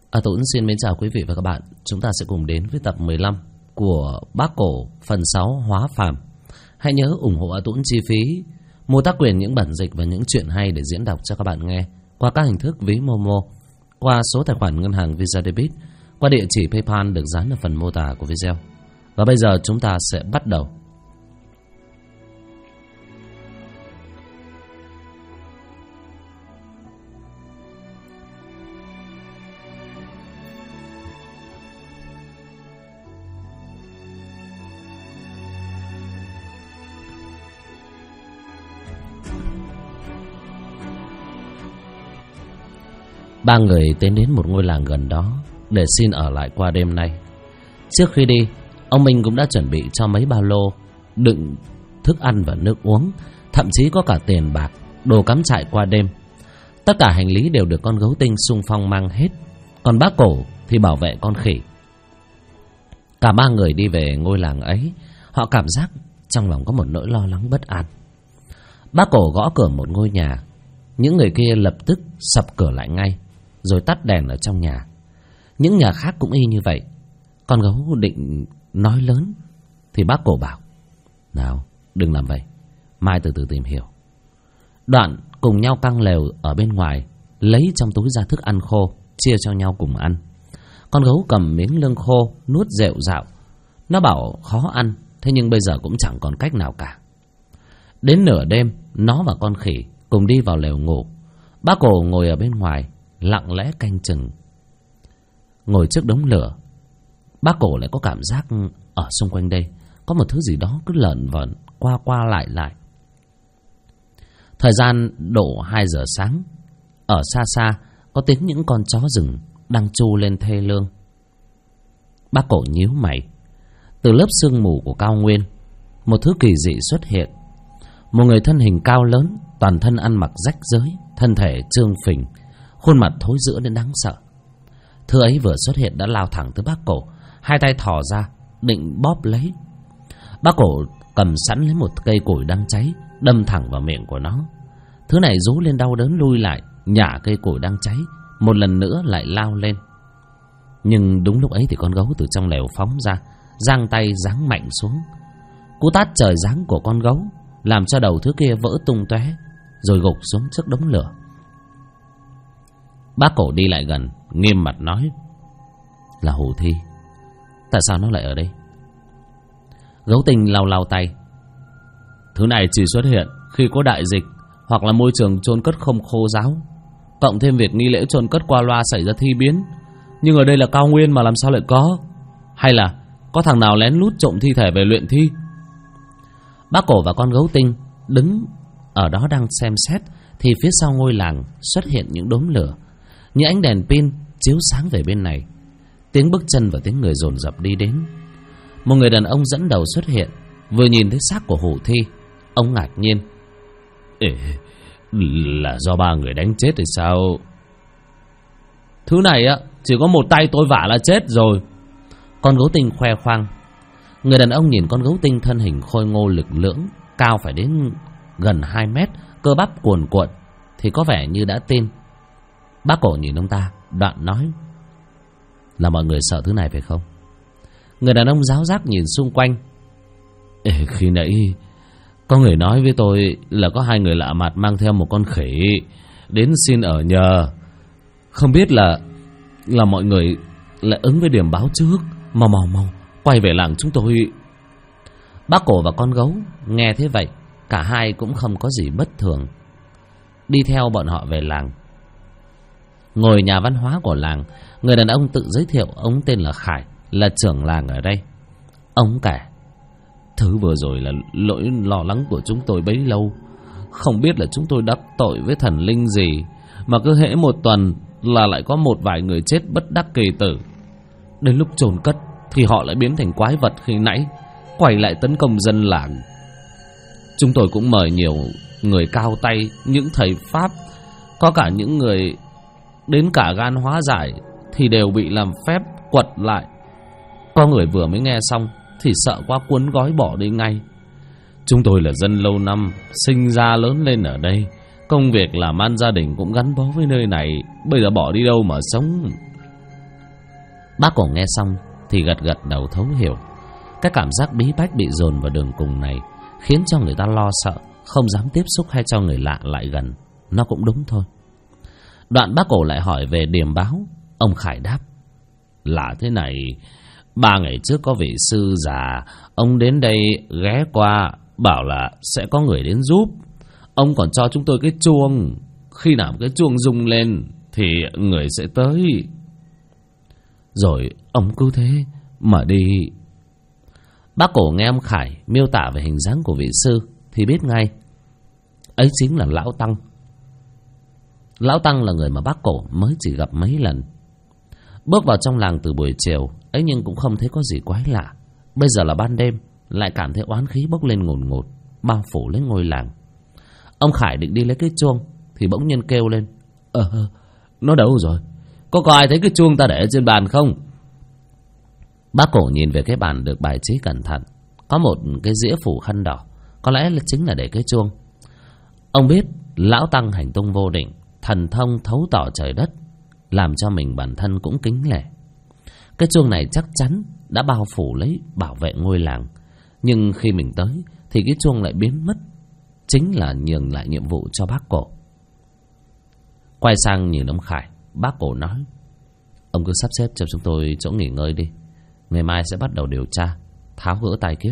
Tôi cũng xin mến chào quý vị và các bạn. Chúng ta sẽ cùng đến với tập 15 của Bác Cổ phần 6 Hóa Phàm. Hãy nhớ ủng hộ A Tuấn chi phí mua tác quyền những bản dịch và những chuyện hay để diễn đọc cho các bạn nghe qua các hình thức ví Momo, qua số tài khoản ngân hàng Visa Debit, qua địa chỉ PayPal được dán ở phần mô tả của video. Và bây giờ chúng ta sẽ bắt đầu. Ba người tiến đến một ngôi làng gần đó để xin ở lại qua đêm nay. Trước khi đi, ông Minh cũng đã chuẩn bị cho mấy ba lô đựng thức ăn và nước uống, thậm chí có cả tiền bạc, đồ cắm trại qua đêm. Tất cả hành lý đều được con gấu tinh xung phong mang hết, còn Bác Cổ thì bảo vệ con khỉ. Cả ba người đi về ngôi làng ấy, họ cảm giác trong lòng có một nỗi lo lắng bất an. Bác Cổ gõ cửa một ngôi nhà, những người kia lập tức sập cửa lại ngay, rồi tắt đèn ở trong nhà. Những nhà khác cũng y như vậy. Con gấu định nói lớn thì Bác Cổ bảo: "Nào, đừng làm vậy, mai từ từ tìm hiểu." Đoạn cùng nhau căng lều ở bên ngoài, lấy trong túi ra thức ăn khô, chia cho nhau cùng ăn. Con gấu cầm miếng lương khô, nuốt rệu rạo. Nó bảo khó ăn, thế nhưng bây giờ cũng chẳng còn cách nào cả. Đến nửa đêm, nó và con khỉ cùng đi vào lều ngủ. Bác Cổ ngồi ở bên ngoài, lặng lẽ canh chừng. Ngồi trước đống lửa, Bác Cổ lại có cảm giác ở xung quanh đây có một thứ gì đó cứ lởn vởn qua qua lại lại. Thời gian độ 2 giờ sáng, ở xa xa có tiếng những con chó rừng đang tru lên thê lương. Bác Cổ nhíu mày. Từ lớp sương mù của cao nguyên, một thứ kỳ dị xuất hiện. Một người thân hình cao lớn, toàn thân ăn mặc rách rưới, thân thể trương phình, khuôn mặt thối rữa đến đáng sợ. Thứ ấy vừa xuất hiện đã lao thẳng tới Bác Cổ, hai tay thò ra định bóp lấy. Bác Cổ cầm sẵn lấy một cây củi đang cháy, đâm thẳng vào miệng của nó. Thứ này rú lên đau đớn lui lại, nhả cây củi đang cháy, một lần nữa lại lao lên. Nhưng đúng lúc ấy thì con gấu từ trong lều phóng ra, giang tay giáng mạnh xuống. Cú tát trời giáng của con gấu làm cho đầu thứ kia vỡ tung tóe, rồi gục xuống trước đống lửa. Bác Cổ đi lại gần, nghiêm mặt nói: "Là Hủ Thi. Tại sao nó lại ở đây?" Gấu tinh lau lau tay: "Thứ này chỉ xuất hiện khi có đại dịch, hoặc là môi trường chôn cất không khô ráo, cộng thêm việc nghi lễ chôn cất qua loa xảy ra thi biến. Nhưng ở đây là cao nguyên mà làm sao lại có? Hay là có thằng nào lén lút trộm thi thể về luyện thi?" Bác Cổ và con gấu tinh đứng ở đó đang xem xét, thì phía sau ngôi làng xuất hiện những đốm lửa, những ánh đèn pin chiếu sáng về bên này. Tiếng bước chân và tiếng người dồn dập đi đến. Một người đàn ông dẫn đầu xuất hiện. Vừa nhìn thấy xác của Hủ Thi, ông ngạc nhiên: "Ê, là do ba người đánh chết thì sao? Thứ này á, chỉ có một tay tôi vả là chết rồi." Con gấu tinh khoe khoang. Người đàn ông nhìn con gấu tinh thân hình khôi ngô lực lưỡng, cao phải đến gần 2 mét, cơ bắp cuồn cuộn, thì có vẻ như đã tin. Bác Cổ nhìn ông ta, đoạn nói: "Là mọi người sợ thứ này phải không?" Người đàn ông ráo rác nhìn xung quanh: "Ê, khi nãy có người nói với tôi là có 2 người lạ mặt mang theo một con khỉ đến xin ở nhờ. Không biết là mọi người lại ứng với điểm báo trước. Mau quay về làng chúng tôi." Bác Cổ và con gấu nghe thế vậy, cả hai cũng không có gì bất thường, đi theo bọn họ về làng. Ngồi nhà văn hóa của làng, người đàn ông tự giới thiệu ông tên là Khải, là trưởng làng ở đây. Ông kể: "Thứ vừa rồi là lỗi lo lắng của chúng tôi bấy lâu. Không biết là chúng tôi đắc tội với thần linh gì mà cứ hễ một tuần là lại có một vài người chết bất đắc kỳ tử. Đến lúc chôn cất thì họ lại biến thành quái vật khi nãy, quay lại tấn công dân làng. Chúng tôi cũng mời nhiều người cao tay, những thầy pháp, có cả những người đến cả gan hóa giải, thì đều bị làm phép quật lại. Có người vừa mới nghe xong thì sợ quá cuốn gói bỏ đi ngay. Chúng tôi là dân lâu năm, sinh ra lớn lên ở đây, công việc làm ăn gia đình cũng gắn bó với nơi này, bây giờ bỏ đi đâu mà sống?" Bác Cổ nghe xong thì gật gật đầu thấu hiểu. Cái cảm giác bí bách bị dồn vào đường cùng này khiến cho người ta lo sợ, không dám tiếp xúc hay cho người lạ lại gần. Nó cũng đúng thôi. Đoạn bác Cổ lại hỏi về điềm báo. Ông Khải đáp: là thế này, 3 ngày trước có vị sư già, ông đến đây ghé qua, bảo là sẽ có người đến giúp. Ông còn cho chúng tôi cái chuông, khi nào cái chuông rung lên thì người sẽ tới. Rồi ông cứ thế mà đi. Bác Cổ nghe ông Khải miêu tả về hình dáng của vị sư thì biết ngay ấy chính là Lão Tăng. Lão Tăng là người mà bác Cổ mới chỉ gặp mấy lần. Bước vào trong làng từ buổi chiều ấy nhưng cũng không thấy có gì quái lạ. Bây giờ là ban đêm, lại cảm thấy oán khí bốc lên ngùn ngụt, bao phủ lấy ngôi làng. Ông Khải định đi lấy cái chuông thì bỗng nhiên kêu lên: nó đâu rồi? Có ai thấy cái chuông ta để trên bàn không? Bác Cổ nhìn về cái bàn được bài trí cẩn thận, có một cái dĩa phủ khăn đỏ, có lẽ là chính là để cái chuông. Ông biết Lão Tăng hành tung vô định, thần thông thấu tỏ trời đất, làm cho mình bản thân cũng kính nể. Cái chuông này chắc chắn đã bao phủ lấy bảo vệ ngôi làng, nhưng khi mình tới thì cái chuông lại biến mất, chính là nhường lại nhiệm vụ cho bác Cổ. Quay sang nhìn ông Khải, bác Cổ nói: ông cứ sắp xếp cho chúng tôi chỗ nghỉ ngơi đi, ngày mai sẽ bắt đầu điều tra, tháo gỡ tai kiếp.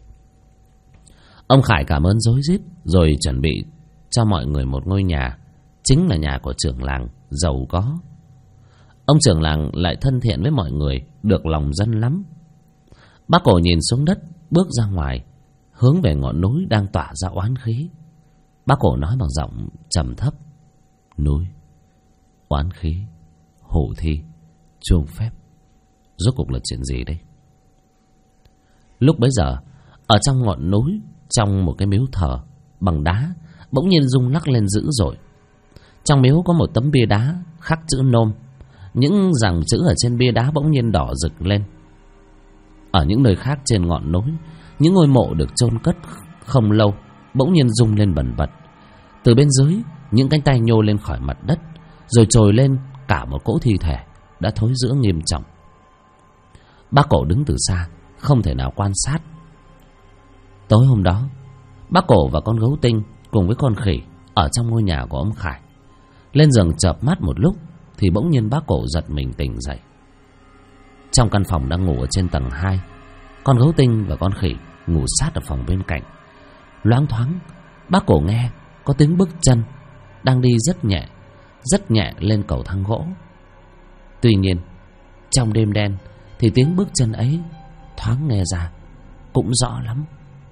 Ông Khải cảm ơn rối rít, rồi chuẩn bị cho mọi người một ngôi nhà, chính là nhà của trưởng làng giàu có. Ông trưởng làng lại thân thiện với mọi người, được lòng dân lắm. Bác Cổ nhìn xuống đất, bước ra ngoài, hướng về ngọn núi đang tỏa ra oán khí. Bác Cổ nói bằng giọng trầm thấp: núi, oán khí, hổ thi, chuông phép, rốt cuộc là chuyện gì đây? Lúc bấy giờ, ở trong ngọn núi, trong một cái miếu thờ bằng đá, bỗng nhiên rung lắc lên dữ dội. Trong miếu có một tấm bia đá khắc chữ nôm. Những dòng chữ ở trên bia đá bỗng nhiên đỏ rực lên. Ở những nơi khác trên ngọn núi, những ngôi mộ được chôn cất không lâu bỗng nhiên rung lên bần bật. Từ bên dưới, những cánh tay nhô lên khỏi mặt đất, rồi trồi lên cả một cỗ thi thể đã thối rữa nghiêm trọng. Bác Cổ đứng từ xa, không thể nào quan sát. Tối hôm đó, bác Cổ và con gấu tinh cùng với con khỉ ở trong ngôi nhà của ông Khải. Lên giường chợp mắt một lúc thì bỗng nhiên bác Cổ giật mình tỉnh dậy. Trong căn phòng đang ngủ ở trên tầng 2, con gấu tinh và con khỉ ngủ sát ở phòng bên cạnh. Loáng thoáng, bác Cổ nghe có tiếng bước chân đang đi rất nhẹ lên cầu thang gỗ. Tuy nhiên, trong đêm đen thì tiếng bước chân ấy thoáng nghe ra cũng rõ lắm.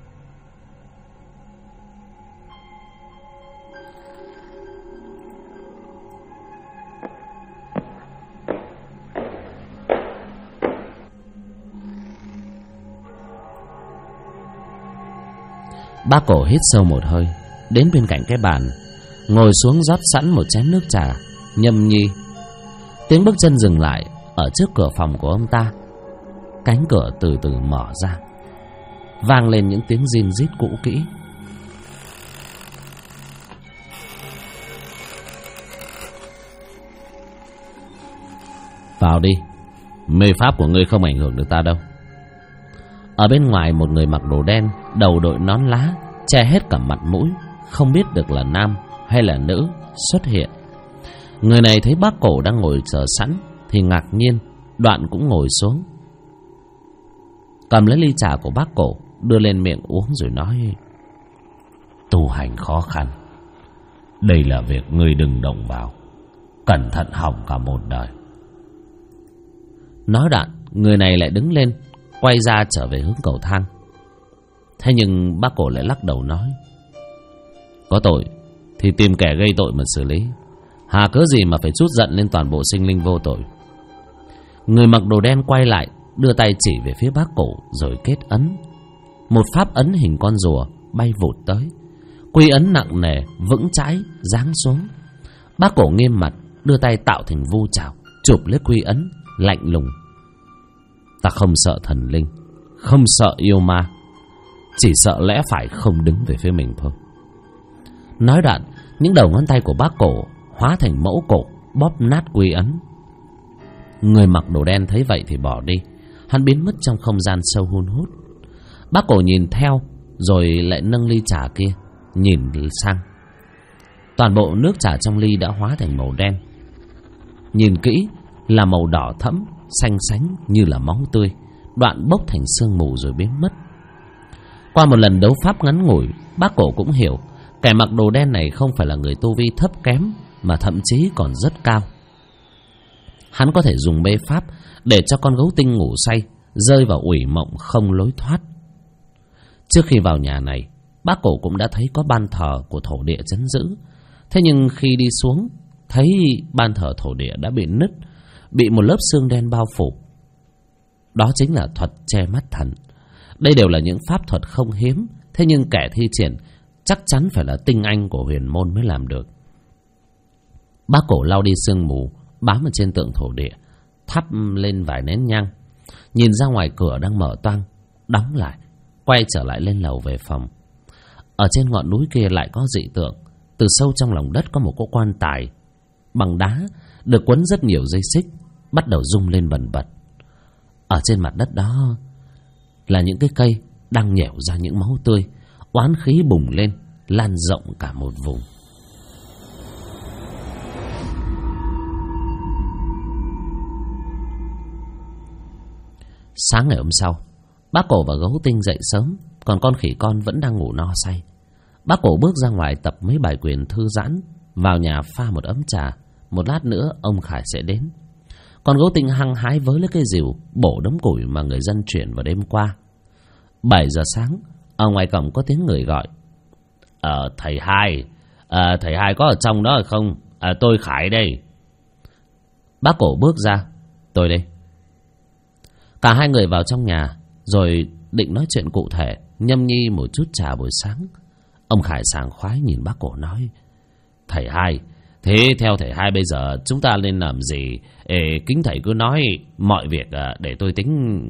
Bác Cổ hít sâu một hơi, đến bên cạnh cái bàn, ngồi xuống rót sẵn một chén nước trà, nhâm nhi. Tiếng bước chân dừng lại ở trước cửa phòng của ông ta. Cánh cửa từ từ mở ra, vang lên những tiếng rin rít cũ kỹ. Vào đi, mê pháp của ngươi không ảnh hưởng được ta đâu. Ở bên ngoài, một người mặc đồ đen, đầu đội nón lá, che hết cả mặt mũi, không biết được là nam hay là nữ, xuất hiện. Người này thấy bác Cổ đang ngồi chờ sẵn thì ngạc nhiên, đoạn cũng ngồi xuống, cầm lấy ly trà của bác Cổ, đưa lên miệng uống rồi nói: tu hành khó khăn, đây là việc ngươi đừng động vào, cẩn thận hỏng cả một đời. Nói đoạn, người này lại đứng lên, quay ra trở về hướng cầu thang. Thế nhưng bác Cổ lại lắc đầu nói: có tội thì tìm kẻ gây tội mà xử lý, hà cớ gì mà phải trút giận lên toàn bộ sinh linh vô tội. Người mặc đồ đen quay lại, đưa tay chỉ về phía bác Cổ rồi kết ấn. Một pháp ấn hình con rùa bay vụt tới, quy ấn nặng nề vững chãi giáng xuống. Bác Cổ nghiêm mặt, đưa tay tạo thành vu trảo chụp lấy quy ấn, lạnh lùng: ta không sợ thần linh, không sợ yêu ma, chỉ sợ lẽ phải không đứng về phía mình thôi. Nói đoạn, những đầu ngón tay của bác Cổ hóa thành mẫu cổ, bóp nát quy ấn. Người mặc đồ đen thấy vậy thì bỏ đi. Hắn biến mất trong không gian sâu hun hút. Bác Cổ nhìn theo, rồi lại nâng ly trà kia, nhìn sang. Toàn bộ nước trà trong ly đã hóa thành màu đen. Nhìn kỹ là màu đỏ thẫm, xanh xánh như là máu tươi, đoạn bốc thành sương mù rồi biến mất. Qua một lần đấu pháp ngắn ngủi, bác Cổ cũng hiểu kẻ mặc đồ đen này không phải là người tu vi thấp kém, mà thậm chí còn rất cao. Hắn có thể dùng bê pháp để cho con gấu tinh ngủ say, rơi vào ủy mộng không lối thoát. Trước khi vào nhà này, bác Cổ cũng đã thấy có ban thờ của thổ địa trấn giữ. Thế nhưng khi đi xuống, thấy ban thờ thổ địa đã bị nứt, bị một lớp xương đen bao phủ. Đó chính là thuật che mắt thần. Đây đều là những pháp thuật không hiếm, thế nhưng kẻ thi triển chắc chắn phải là tinh anh của huyền môn mới làm được. Bác Cổ lau đi sương mù bám ở trên tượng thổ địa, thắp lên vài nén nhang, nhìn ra ngoài cửa đang mở toang, đóng lại, quay trở lại lên lầu về phòng. Ở trên ngọn núi kia lại có dị tượng. Từ sâu trong lòng đất có một cái quan tài bằng đá được quấn rất nhiều dây xích, bắt đầu rung lên bần bật. Ở trên mặt đất đó là những cái cây đang nhẻo ra những máu tươi, oán khí bùng lên, lan rộng cả một vùng. Sáng ngày hôm sau, bác Cổ và gấu tinh dậy sớm, còn con khỉ con vẫn đang ngủ no say. Bác Cổ bước ra ngoài tập mấy bài quyền thư giãn, vào nhà pha một ấm trà. Một lát nữa ông Khải sẽ đến. Con gấu tinh hăng hái với lấy cây rìu bổ đống củi mà người dân chuyển vào đêm qua. 7 giờ sáng, ở ngoài cổng có tiếng người gọi. Thầy Hai có ở trong đó không? Tôi Khải đây. Bác Cổ bước ra. Tôi đây. Cả hai người vào trong nhà, rồi định nói chuyện cụ thể, nhâm nhi một chút trà buổi sáng. Ông Khải sảng khoái nhìn bác Cổ nói. Thầy Hai, thế theo thầy Hai bây giờ chúng ta nên làm gì? Kính thầy cứ nói mọi việc để tôi tính.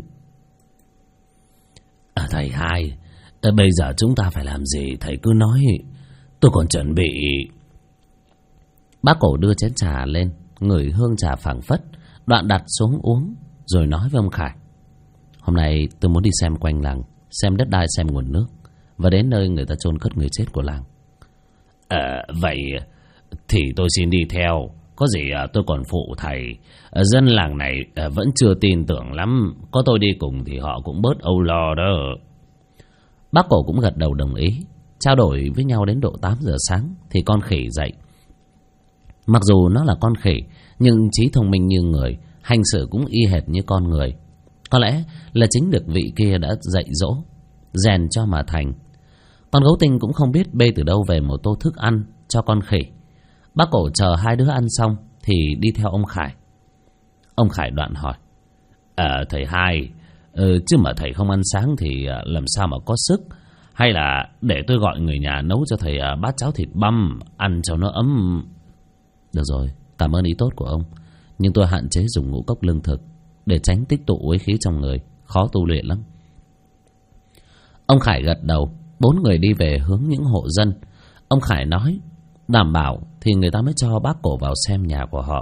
Thầy Hai, bây giờ chúng ta phải làm gì? Thầy cứ nói, tôi còn chuẩn bị. Bác Cổ đưa chén trà lên, ngửi hương trà phảng phất, đoạn đặt xuống uống, rồi nói với ông Khải. Hôm nay tôi muốn đi xem quanh làng, xem đất đai, xem nguồn nước, và đến nơi người ta chôn cất người chết của làng. Vậy thì tôi xin đi theo. Có gì tôi còn phụ thầy. Dân làng này vẫn chưa tin tưởng lắm. Có tôi đi cùng thì họ cũng bớt âu lo đó. Bác Cổ cũng gật đầu đồng ý. Trao đổi với nhau đến độ 8 giờ sáng thì con khỉ dậy. Mặc dù nó là con khỉ, nhưng trí thông minh như người, hành xử cũng y hệt như con người. Có lẽ là chính được vị kia đã dạy dỗ, rèn cho mà thành. Con gấu tinh cũng không biết bê từ đâu về một tô thức ăn cho con khỉ. Bác Cổ chờ hai đứa ăn xong thì đi theo ông Khải. Ông Khải đoạn hỏi. Thầy Hai, chứ mà thầy không ăn sáng thì làm sao mà có sức? Hay là để tôi gọi người nhà nấu cho thầy bát cháo thịt băm, ăn cho nó ấm? Được rồi, cảm ơn ý tốt của ông, nhưng tôi hạn chế dùng ngũ cốc lương thực để tránh tích tụ uế khí trong người, khó tu luyện lắm. Ông Khải gật đầu. 4 người đi về hướng những hộ dân. Ông Khải nói đảm bảo thì người ta mới cho bác Cổ vào xem nhà của họ.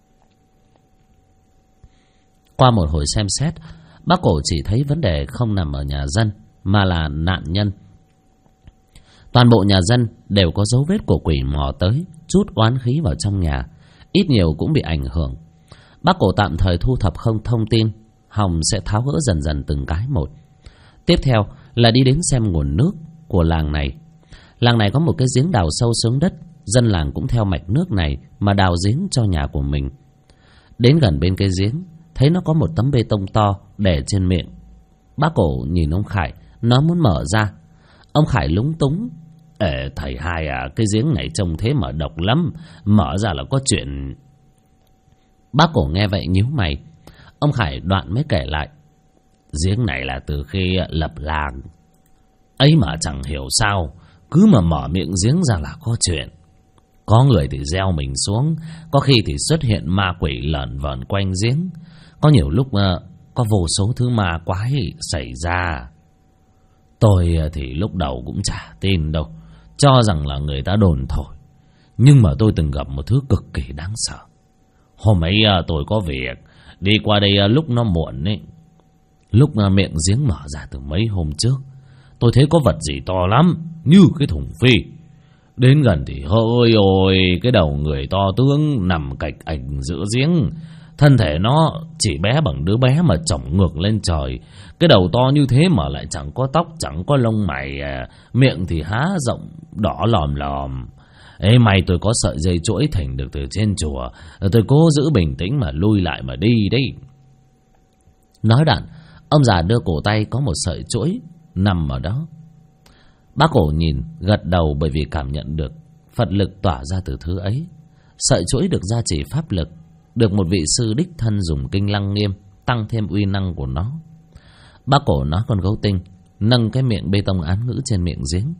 Qua một hồi xem xét, bác Cổ chỉ thấy vấn đề không nằm ở nhà dân, mà là nạn nhân. Toàn bộ nhà dân đều có dấu vết của quỷ mò tới, chút oán khí vào trong nhà, ít nhiều cũng bị ảnh hưởng. Bác Cổ tạm thời thu thập không thông tin, Hồng sẽ tháo gỡ dần dần từng cái một. Tiếp theo là đi đến xem nguồn nước của làng này. Làng này có một cái giếng đào sâu xuống đất, dân làng cũng theo mạch nước này mà đào giếng cho nhà của mình. Đến gần bên cái giếng, thấy nó có một tấm bê tông to để trên miệng. Bác Cổ nhìn ông Khải, nó muốn mở ra. Ông Khải lúng túng. Thầy Hai cái giếng này trông thế mà độc lắm, mở ra là có chuyện. Bác Cổ nghe vậy nhíu mày. Ông Khải đoạn mới kể lại. Giếng này là từ khi lập làng ấy mà chẳng hiểu sao, cứ mà mở miệng giếng ra là có chuyện. Có người thì gieo mình xuống, có khi thì xuất hiện ma quỷ lởn vởn quanh giếng. Có nhiều lúc có vô số thứ ma quái xảy ra. Tôi thì lúc đầu cũng chả tin đâu, cho rằng là người ta đồn thổi. Nhưng mà tôi từng gặp một thứ cực kỳ đáng sợ. Hôm ấy tôi có việc, Đi qua đây lúc nó muộn ấy. Lúc miệng giếng mở ra từ mấy hôm trước, tôi thấy có vật gì to lắm, như cái thùng phi. Đến gần thì ôi ôi, cái đầu người to tướng nằm cạch ảnh giữa giếng. Thân thể nó chỉ bé bằng đứa bé mà chổng ngược lên trời. Cái đầu to như thế mà lại chẳng có tóc, chẳng có lông mày, miệng thì há rộng đỏ lòm lòm. Ê, may tôi có sợi dây chuỗi thành được từ trên chùa. Tôi cố giữ bình tĩnh mà lui lại mà đi đấy. Nói đoạn, ông già đưa cổ tay có một sợi chuỗi nằm ở đó. Bác Cổ nhìn, gật đầu bởi vì cảm nhận được Phật lực tỏa ra từ thứ ấy. Sợi chuỗi được gia trì pháp lực, được một vị sư đích thân dùng kinh Lăng Nghiêm tăng thêm uy năng của nó. Bác Cổ nói con gấu tinh nâng cái miệng bê tông án ngữ trên miệng giếng.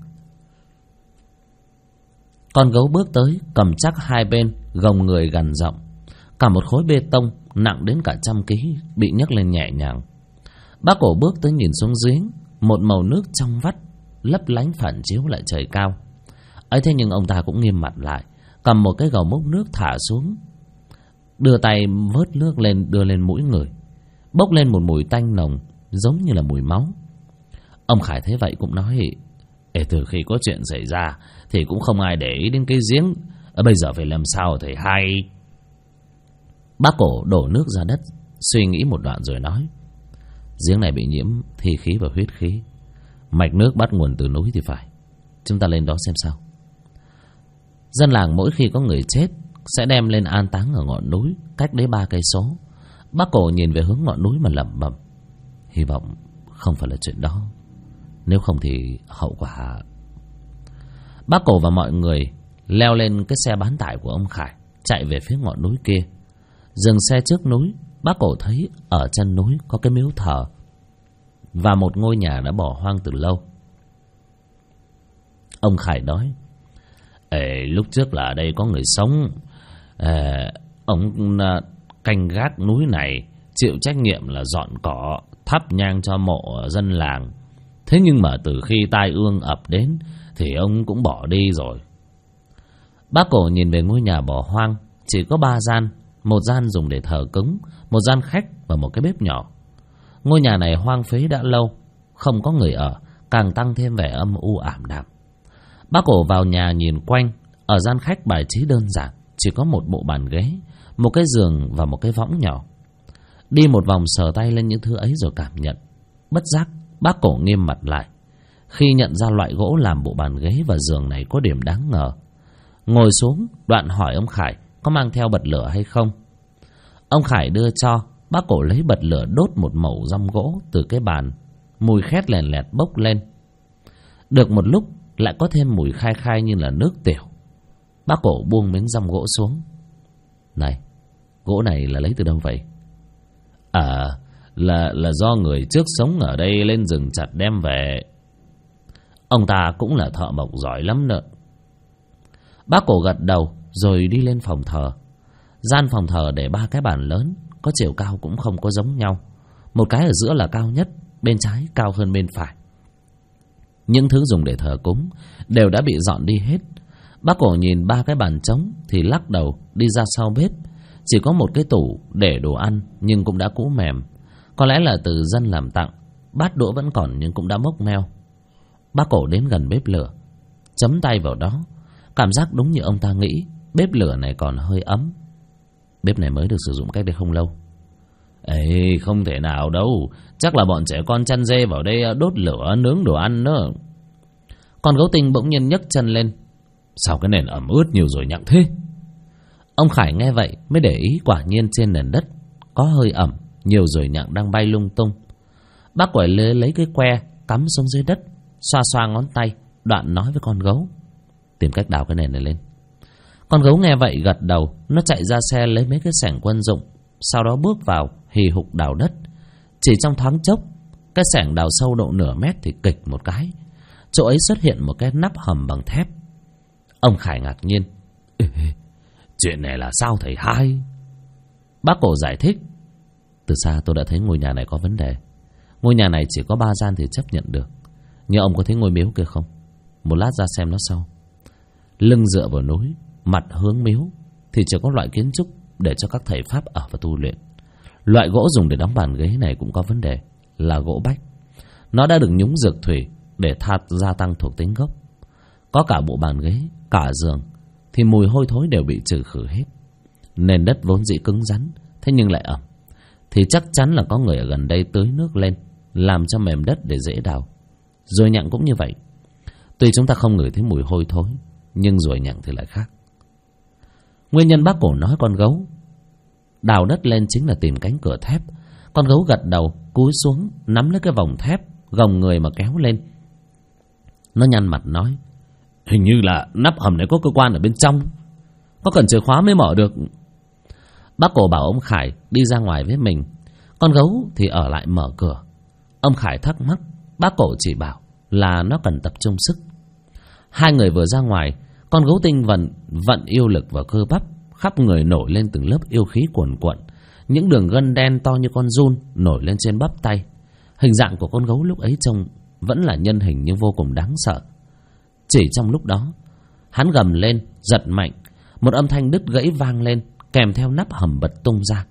Con gấu bước tới, cầm chắc hai bên, gồng người gằn giọng. Cả một khối bê tông nặng đến cả 100 kg bị nhấc lên nhẹ nhàng. Bác Cổ bước tới nhìn xuống giếng, một màu nước trong vắt lấp lánh phản chiếu lại trời cao. Ấy thế nhưng ông ta cũng nghiêm mặt lại, cầm một cái gầu múc nước thả xuống, đưa tay vớt nước lên đưa lên mũi người, bốc lên một mùi tanh nồng giống như là mùi máu. Ông Khải thấy vậy cũng nói: Ê, từ khi có chuyện xảy ra thì cũng không ai để ý đến cái giếng, bây giờ phải làm sao thầy hay. Bác Cổ đổ nước ra đất, suy nghĩ một đoạn rồi nói: Giếng này bị nhiễm thi khí và huyết khí, mạch nước bắt nguồn từ núi thì phải. Chúng ta lên đó xem sao. Dân làng mỗi khi có người chết sẽ đem lên an táng ở ngọn núi cách đấy 3 cây số. Bác Cổ nhìn về hướng ngọn núi mà lẩm bẩm: Hy vọng không phải là chuyện đó, nếu không thì hậu quả. Bác Cổ và mọi người leo lên cái xe bán tải của ông Khải, chạy về phía ngọn núi kia. Dừng xe trước núi, bác Cổ thấy ở chân núi có cái miếu thờ và một ngôi nhà đã bỏ hoang từ lâu. Ông Khải nói: Lúc trước là ở đây có người sống. Ông canh gác núi này, chịu trách nhiệm là dọn cỏ, thắp nhang cho mộ dân làng. Thế nhưng mà từ khi tai ương ập đến thì ông cũng bỏ đi rồi. Bác Cổ nhìn về ngôi nhà bỏ hoang, chỉ có 3 gian. Một gian dùng để thờ cúng, một gian khách và một cái bếp nhỏ. Ngôi nhà này hoang phế đã lâu, không có người ở, càng tăng thêm vẻ âm u ảm đạm. Bác Cổ vào nhà nhìn quanh. Ở gian khách bài trí đơn giản, chỉ có một bộ bàn ghế, một cái giường và một cái võng nhỏ. Đi một vòng sờ tay lên những thứ ấy rồi cảm nhận. Bất giác bác Cổ nghiêm mặt lại khi nhận ra loại gỗ làm bộ bàn ghế và giường này có điểm đáng ngờ. Ngồi xuống, đoạn hỏi ông Khải có mang theo bật lửa hay không. Ông Khải đưa cho. Bác Cổ lấy bật lửa đốt một mẩu răm gỗ từ cái bàn. Mùi khét lèn lẹt bốc lên. Được một lúc lại có thêm mùi khai khai như là nước tiểu. Bác Cổ buông miếng răm gỗ xuống. Này, gỗ này là lấy từ đâu vậy? Là do người trước sống ở đây lên rừng chặt đem về. Ông ta cũng là thợ mộc giỏi lắm nữa. Bác Cổ gật đầu rồi đi lên phòng thờ. Gian phòng thờ để 3 cái bàn lớn, có chiều cao cũng không có giống nhau. Một cái ở giữa là cao nhất, bên trái cao hơn bên phải. Những thứ dùng để thờ cúng đều đã bị dọn đi hết. Bác Cổ nhìn 3 cái bàn trống thì lắc đầu đi ra sau bếp. Chỉ có một cái tủ để đồ ăn nhưng cũng đã cũ mềm. Có lẽ là từ dân làm tặng. Bát đũa vẫn còn nhưng cũng đã mốc meo. Bác Cổ đến gần bếp lửa, chấm tay vào đó. Cảm giác đúng như ông ta nghĩ, bếp lửa này còn hơi ấm. Bếp này mới được sử dụng cách đây không lâu. Ê, không thể nào đâu. Chắc là bọn trẻ con chăn dê vào đây đốt lửa nướng đồ ăn nữa. Con gấu tinh bỗng nhiên nhấc chân lên. Sao cái nền ẩm ướt nhiều rồi nhặng thế? Ông Khải nghe vậy mới để ý, quả nhiên trên nền đất có hơi ẩm, nhiều rồi nhặng đang bay lung tung. Bác quẩy lấy cái que cắm xuống dưới đất, xoa xoa ngón tay, đoạn nói với con gấu: Tìm cách đào cái nền này lên. Con gấu nghe vậy gật đầu. Nó chạy ra xe lấy mấy cái xẻng quân dụng, sau đó bước vào hì hục đào đất. Chỉ trong thoáng chốc, cái xẻng đào sâu độ nửa mét thì kịch một cái, chỗ ấy xuất hiện một cái nắp hầm bằng thép. Ông Khải ngạc nhiên: Chuyện này là sao thầy hai? Bác Cổ giải thích: Từ xa tôi đã thấy ngôi nhà này có vấn đề. Ngôi nhà này chỉ có 3 gian thì chấp nhận được. Nhưng ông có thấy ngôi miếu kia không? Một lát ra xem nó sau. Lưng dựa vào núi, mặt hướng miếu, thì chỉ có loại kiến trúc để cho các thầy pháp ở và tu luyện. Loại gỗ dùng để đóng bàn ghế này cũng có vấn đề, là gỗ bách. Nó đã được nhúng dược thủy để gia tăng thuộc tính gốc. Có cả bộ bàn ghế, cả giường thì mùi hôi thối đều bị trừ khử hết. Nền đất vốn dĩ cứng rắn, thế nhưng lại ẩm, thì chắc chắn là có người ở gần đây tưới nước lên, làm cho mềm đất để dễ đào. Ruồi nhặng cũng như vậy. Tuy chúng ta không ngửi thấy mùi hôi thối, nhưng ruồi nhặng thì lại khác. Nguyên nhân bác Cổ nói con gấu đào đất lên chính là tìm cánh cửa thép. Con gấu gật đầu, cúi xuống nắm lấy cái vòng thép, gồng người mà kéo lên. Nó nhăn mặt nói: hình như là nắp hầm này có cơ quan ở bên trong, có cần chìa khóa mới mở được. Bác Cổ bảo ông Khải đi ra ngoài với mình, con gấu thì ở lại mở cửa. Ông Khải thắc mắc, bác Cổ chỉ bảo là nó cần tập trung sức. Hai người vừa ra ngoài, con gấu tinh vận yêu lực vào cơ bắp, khắp người nổi lên từng lớp yêu khí cuồn cuộn. Những đường gân đen to như con giun nổi lên trên bắp tay. Hình dạng của con gấu lúc ấy trông vẫn là nhân hình nhưng vô cùng đáng sợ. Chỉ trong lúc đó, hắn gầm lên, giật mạnh, một âm thanh đứt gãy vang lên, kèm theo nắp hầm bật tung ra.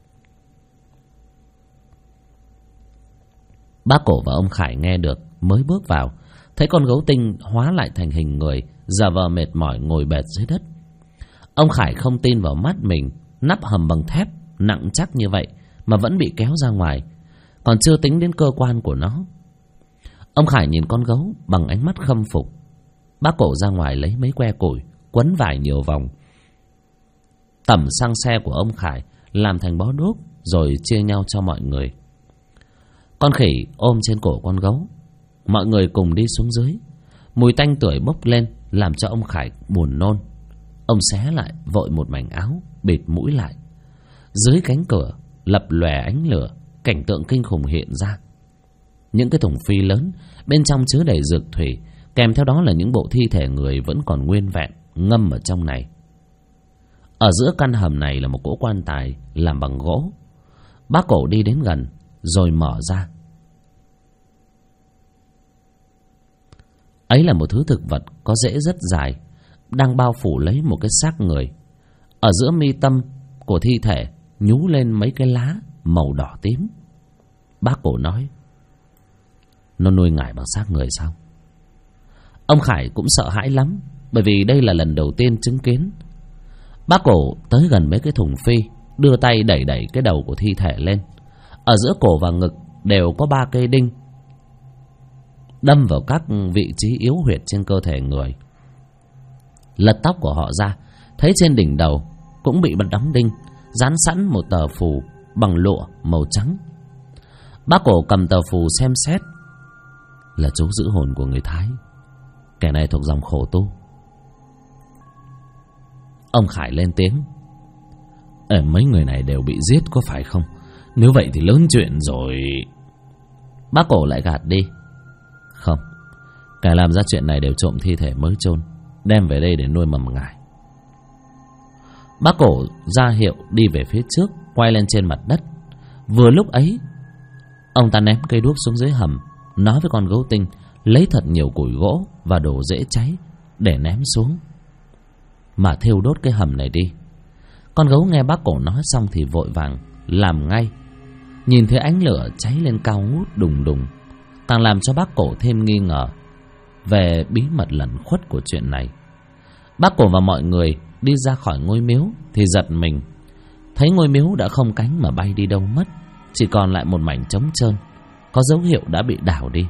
Bác Cổ và ông Khải nghe được, mới bước vào, thấy con gấu tinh hóa lại thành hình người, giả vờ mệt mỏi ngồi bệt dưới đất. Ông Khải không tin vào mắt mình, nắp hầm bằng thép nặng chắc như vậy mà vẫn bị kéo ra ngoài, còn chưa tính đến cơ quan của nó. Ông Khải nhìn con gấu bằng ánh mắt khâm phục. Bác Cổ ra ngoài lấy mấy que củi, quấn vải nhiều vòng, tẩm xăng xe của ông Khải làm thành bó đuốc, rồi chia nhau cho mọi người. Con khỉ ôm trên cổ con gấu, mọi người cùng đi xuống dưới. Mùi tanh tưởi bốc lên làm cho ông Khải buồn nôn. Ông xé lại vội một mảnh áo, bịt mũi lại. Dưới cánh cửa lập lòe ánh lửa, cảnh tượng kinh khủng hiện ra. Những cái thùng phi lớn bên trong chứa đầy dược thủy, kèm theo đó là những bộ thi thể người vẫn còn nguyên vẹn ngâm ở trong này. Ở giữa căn hầm này là một cỗ quan tài làm bằng gỗ. Bác Cổ đi đến gần rồi mở ra. Ấy là một thứ thực vật có rễ rất dài, đang bao phủ lấy một cái xác người. Ở giữa mi tâm của thi thể nhú lên mấy cái lá màu đỏ tím. Bác Cổ nói: nó nuôi ngải bằng xác người sao? Ông Khải cũng sợ hãi lắm, bởi vì đây là lần đầu tiên chứng kiến. Bác Cổ tới gần mấy cái thùng phi, đưa tay đẩy đẩy cái đầu của thi thể lên. Ở giữa cổ và ngực đều có 3 cây đinh đâm vào các vị trí yếu huyệt trên cơ thể người. Lật tóc của họ ra, thấy trên đỉnh đầu cũng bị bật đóng đinh, dán sẵn một tờ phù bằng lụa màu trắng. Bác Cổ cầm tờ phù xem xét, là chú giữ hồn của người Thái, kẻ này thuộc dòng khổ tu. Ông Khải lên tiếng: mấy người này đều bị giết có phải không? Nếu vậy thì lớn chuyện rồi. Bác Cổ lại gạt đi: không, kẻ làm ra chuyện này đều trộm thi thể mới chôn, đem về đây để nuôi mầm ngải. Bác Cổ ra hiệu đi về phía trước, quay lên trên mặt đất. Vừa lúc ấy, ông ta ném cây đuốc xuống dưới hầm, nói với con gấu tinh lấy thật nhiều củi gỗ và đồ dễ cháy để ném xuống, mà thiêu đốt cái hầm này đi. Con gấu nghe bác Cổ nói xong thì vội vàng làm ngay. Nhìn thấy ánh lửa cháy lên cao ngút đùng đùng, càng làm cho bác Cổ thêm nghi ngờ về bí mật lẩn khuất của chuyện này. Bác Cổ và mọi người đi ra khỏi ngôi miếu thì giật mình, thấy ngôi miếu đã không cánh mà bay đi đâu mất, chỉ còn lại một mảnh trống trơn, có dấu hiệu đã bị đào đi.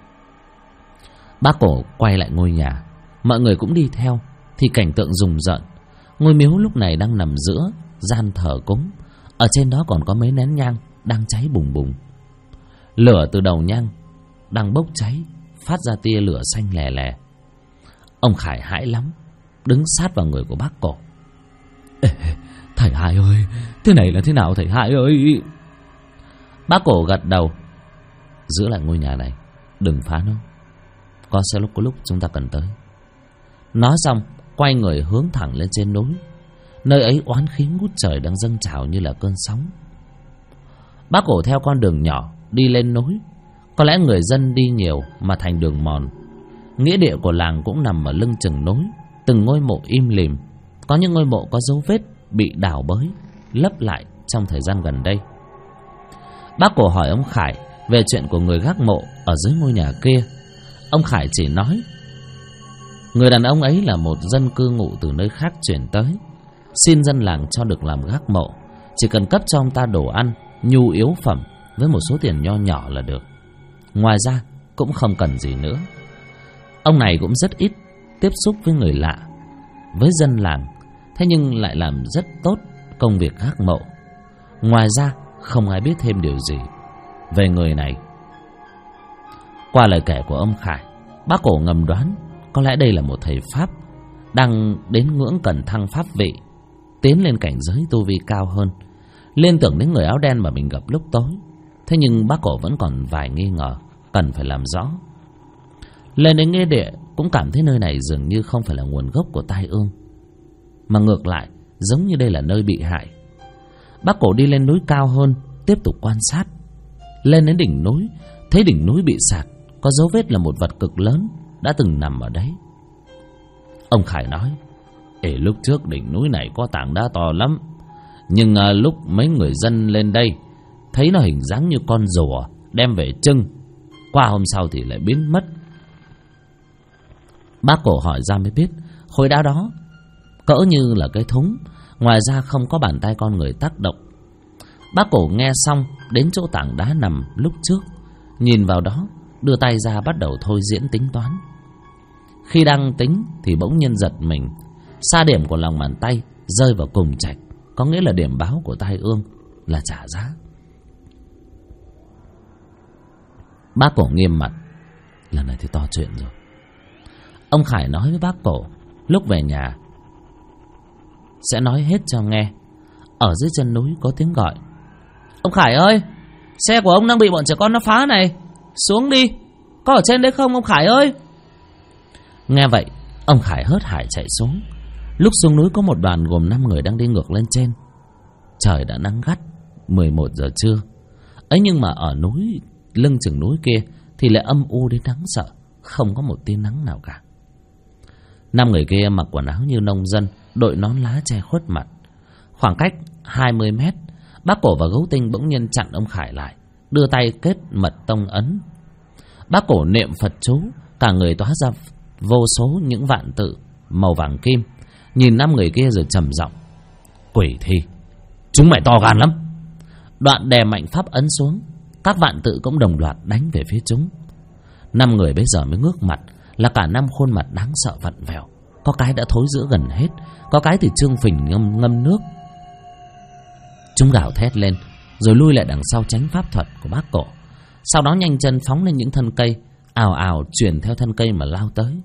Bác Cổ quay lại ngôi nhà, mọi người cũng đi theo, thì cảnh tượng rùng rợn. Ngôi miếu lúc này đang nằm giữa gian thờ cúng, ở trên đó còn có mấy nén nhang đang cháy bùng bùng. Lửa từ đầu nhang đang bốc cháy, phát ra tia lửa xanh lè lè. Ông Khải hãi lắm, đứng sát vào người của bác Cổ. Thầy Hai ơi, thế này là thế nào thầy Hai ơi? Bác Cổ gật đầu: giữ lại ngôi nhà này, đừng phá nó, có lúc chúng ta cần tới. Nói xong quay người hướng thẳng lên trên núi. Nơi ấy oán khí ngút trời đang dâng trào như là cơn sóng. Bác Cổ theo con đường nhỏ đi lên núi. Có lẽ người dân đi nhiều mà thành đường mòn. Nghĩa địa của làng cũng nằm ở lưng chừng núi, từng ngôi mộ im lìm. Có những ngôi mộ có dấu vết bị đào bới, lấp lại trong thời gian gần đây. Bác Cổ hỏi ông Khải về chuyện của người gác mộ ở dưới ngôi nhà kia. Ông Khải chỉ nói người đàn ông ấy là một dân cư ngụ từ nơi khác chuyển tới, xin dân làng cho được làm gác mộ, chỉ cần cấp cho ông ta đồ ăn, nhu yếu phẩm với một số tiền nho nhỏ là được. Ngoài ra cũng không cần gì nữa. Ông này cũng rất ít tiếp xúc với người lạ, với dân làng, thế nhưng lại làm rất tốt công việc gác mộ. Ngoài ra không ai biết thêm điều gì về người này. Qua lời kể của ông Khải, bác Cổ ngầm đoán có lẽ đây là một thầy Pháp đang đến ngưỡng cần thăng pháp vị, tiến lên cảnh giới tu vi cao hơn, liên tưởng đến người áo đen mà mình gặp lúc tối. Thế nhưng bác Cổ vẫn còn vài nghi ngờ cần phải làm rõ. Lên đến nghĩa địa cũng cảm thấy nơi này dường như không phải là nguồn gốc của tai ương, mà ngược lại giống như đây là nơi bị hại. Bác Cổ đi lên núi cao hơn, tiếp tục quan sát. Lên đến đỉnh núi, thấy đỉnh núi bị sạt, có dấu vết là một vật cực lớn đã từng nằm ở đấy. Ông Khải nói: lúc trước đỉnh núi này có tảng đá to lắm, nhưng lúc mấy người dân lên đây thấy nó hình dáng như con rùa, đem về trưng, qua hôm sau thì lại biến mất. Bác Cổ hỏi ra mới biết khối đá đó cỡ như là cái thúng, ngoài ra không có bàn tay con người tác động. Bác Cổ nghe xong đến chỗ tảng đá nằm lúc trước, nhìn vào đó, đưa tay ra bắt đầu thôi diễn tính toán. Khi đang tính thì bỗng nhiên giật mình, sa điểm của lòng bàn tay rơi vào cùng trạch, có nghĩa là điểm báo của tai ương là trả giá. Bác Cổ nghiêm mặt: lần này thì to chuyện rồi. Ông Khải nói với bác Cổ lúc về nhà sẽ nói hết cho nghe. Ở dưới chân núi có tiếng gọi: ông Khải ơi, xe của ông đang bị bọn trẻ con nó phá này, xuống đi, có ở trên đấy không ông Khải ơi? Nghe vậy, ông Khải hớt hải chạy xuống. Lúc xuống núi có một đoàn gồm 5 người đang đi ngược lên trên. Trời đã nắng gắt, 11 giờ trưa. Ấy nhưng mà ở núi, lưng chừng núi kia thì lại âm u đến đáng sợ, không có một tia nắng nào cả. 5 người kia mặc quần áo như nông dân, đội nón lá che khuất mặt. Khoảng cách 20 mét, bác Cổ và Gấu Tinh bỗng nhiên chặn ông Khải lại, đưa tay kết mật tông ấn. Bác Cổ niệm Phật chú, cả người toát ra vô số những vạn tự màu vàng kim, nhìn 5 người kia rồi trầm giọng: quỷ thi, chúng mày to gan lắm. Đoạn đè mạnh pháp ấn xuống, các vạn tự cũng đồng loạt đánh về phía chúng. 5 người bây giờ mới ngước mặt, là cả 5 khuôn mặt đáng sợ vặn vẹo, có cái đã thối rữa gần hết, có cái thì trương phình ngâm nước. Chúng gào thét lên rồi lui lại đằng sau tránh pháp thuật của bác Cổ, sau đó nhanh chân phóng lên những thân cây, ào ào chuyển theo thân cây mà lao tới.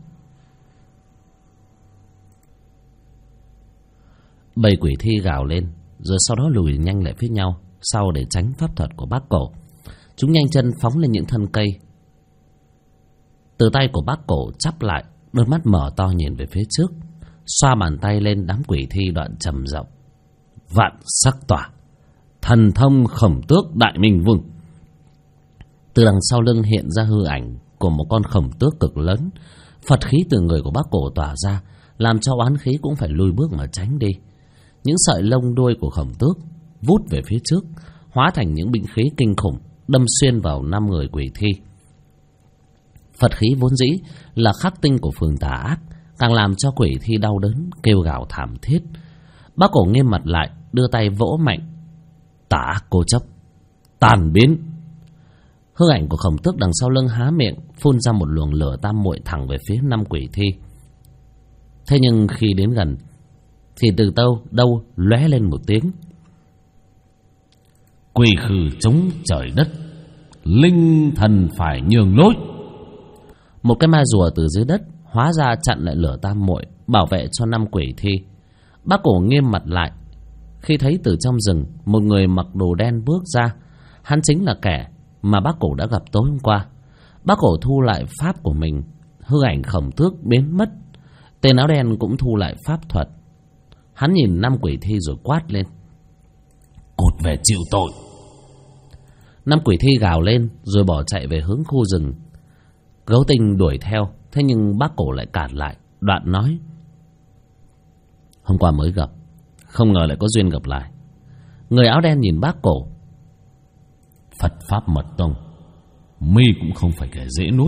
Bầy quỷ thi gào lên rồi sau đó lùi nhanh lại phía nhau sau để tránh pháp thuật của bác Cổ. Chúng nhanh chân phóng lên những thân cây. Từ tay của bác Cổ chắp lại, đôi mắt mở to nhìn về phía trước, xoa bàn tay lên đám quỷ thi, đoạn trầm giọng: vạn sắc tỏa, thần thông Khổng Tước Đại Minh Vương. Từ đằng sau lưng hiện ra hư ảnh của một con khổng tước cực lớn. Phật khí từ người của bác Cổ tỏa ra, làm cho oán khí cũng phải lùi bước mà tránh đi. Những sợi lông đuôi của khổng tước vút về phía trước, hóa thành những binh khí kinh khủng, đâm xuyên vào 5 người quỷ thi. Phật khí vốn dĩ là khắc tinh của phường tà ác, càng làm cho quỷ thi đau đớn kêu gào thảm thiết. Bác Cổ nghiêm mặt lại, đưa tay vỗ mạnh: tà ác cố chấp, tàn biến. Hư ảnh của khổng tước đằng sau lưng há miệng, phun ra một luồng lửa tam muội thẳng về phía 5 quỷ thi. Thế nhưng khi đến gần thì từ đâu lóe lên một tiếng: quỷ khử chống trời đất, linh thần phải nhường lối. Một cái ma rùa từ dưới đất hóa ra chặn lại lửa tam muội, bảo vệ cho 5 quỷ thi. Bác Cổ nghiêm mặt lại khi thấy từ trong rừng một người mặc đồ đen bước ra. Hắn chính là kẻ mà bác Cổ đã gặp tối hôm qua. Bác Cổ thu lại pháp của mình, hư ảnh khổng tước biến mất. Tên áo đen cũng thu lại pháp thuật. Hắn nhìn 5 quỷ thi rồi quát lên: cút về chịu tội. 5 quỷ thi gào lên rồi bỏ chạy về hướng khu rừng. Gấu Tinh đuổi theo, thế nhưng bác Cổ lại cản lại, đoạn nói: hôm qua mới gặp, không ngờ lại có duyên gặp lại. Người áo đen nhìn bác Cổ, Phật Pháp Mật Tông, mi cũng không phải kẻ dễ nuốt.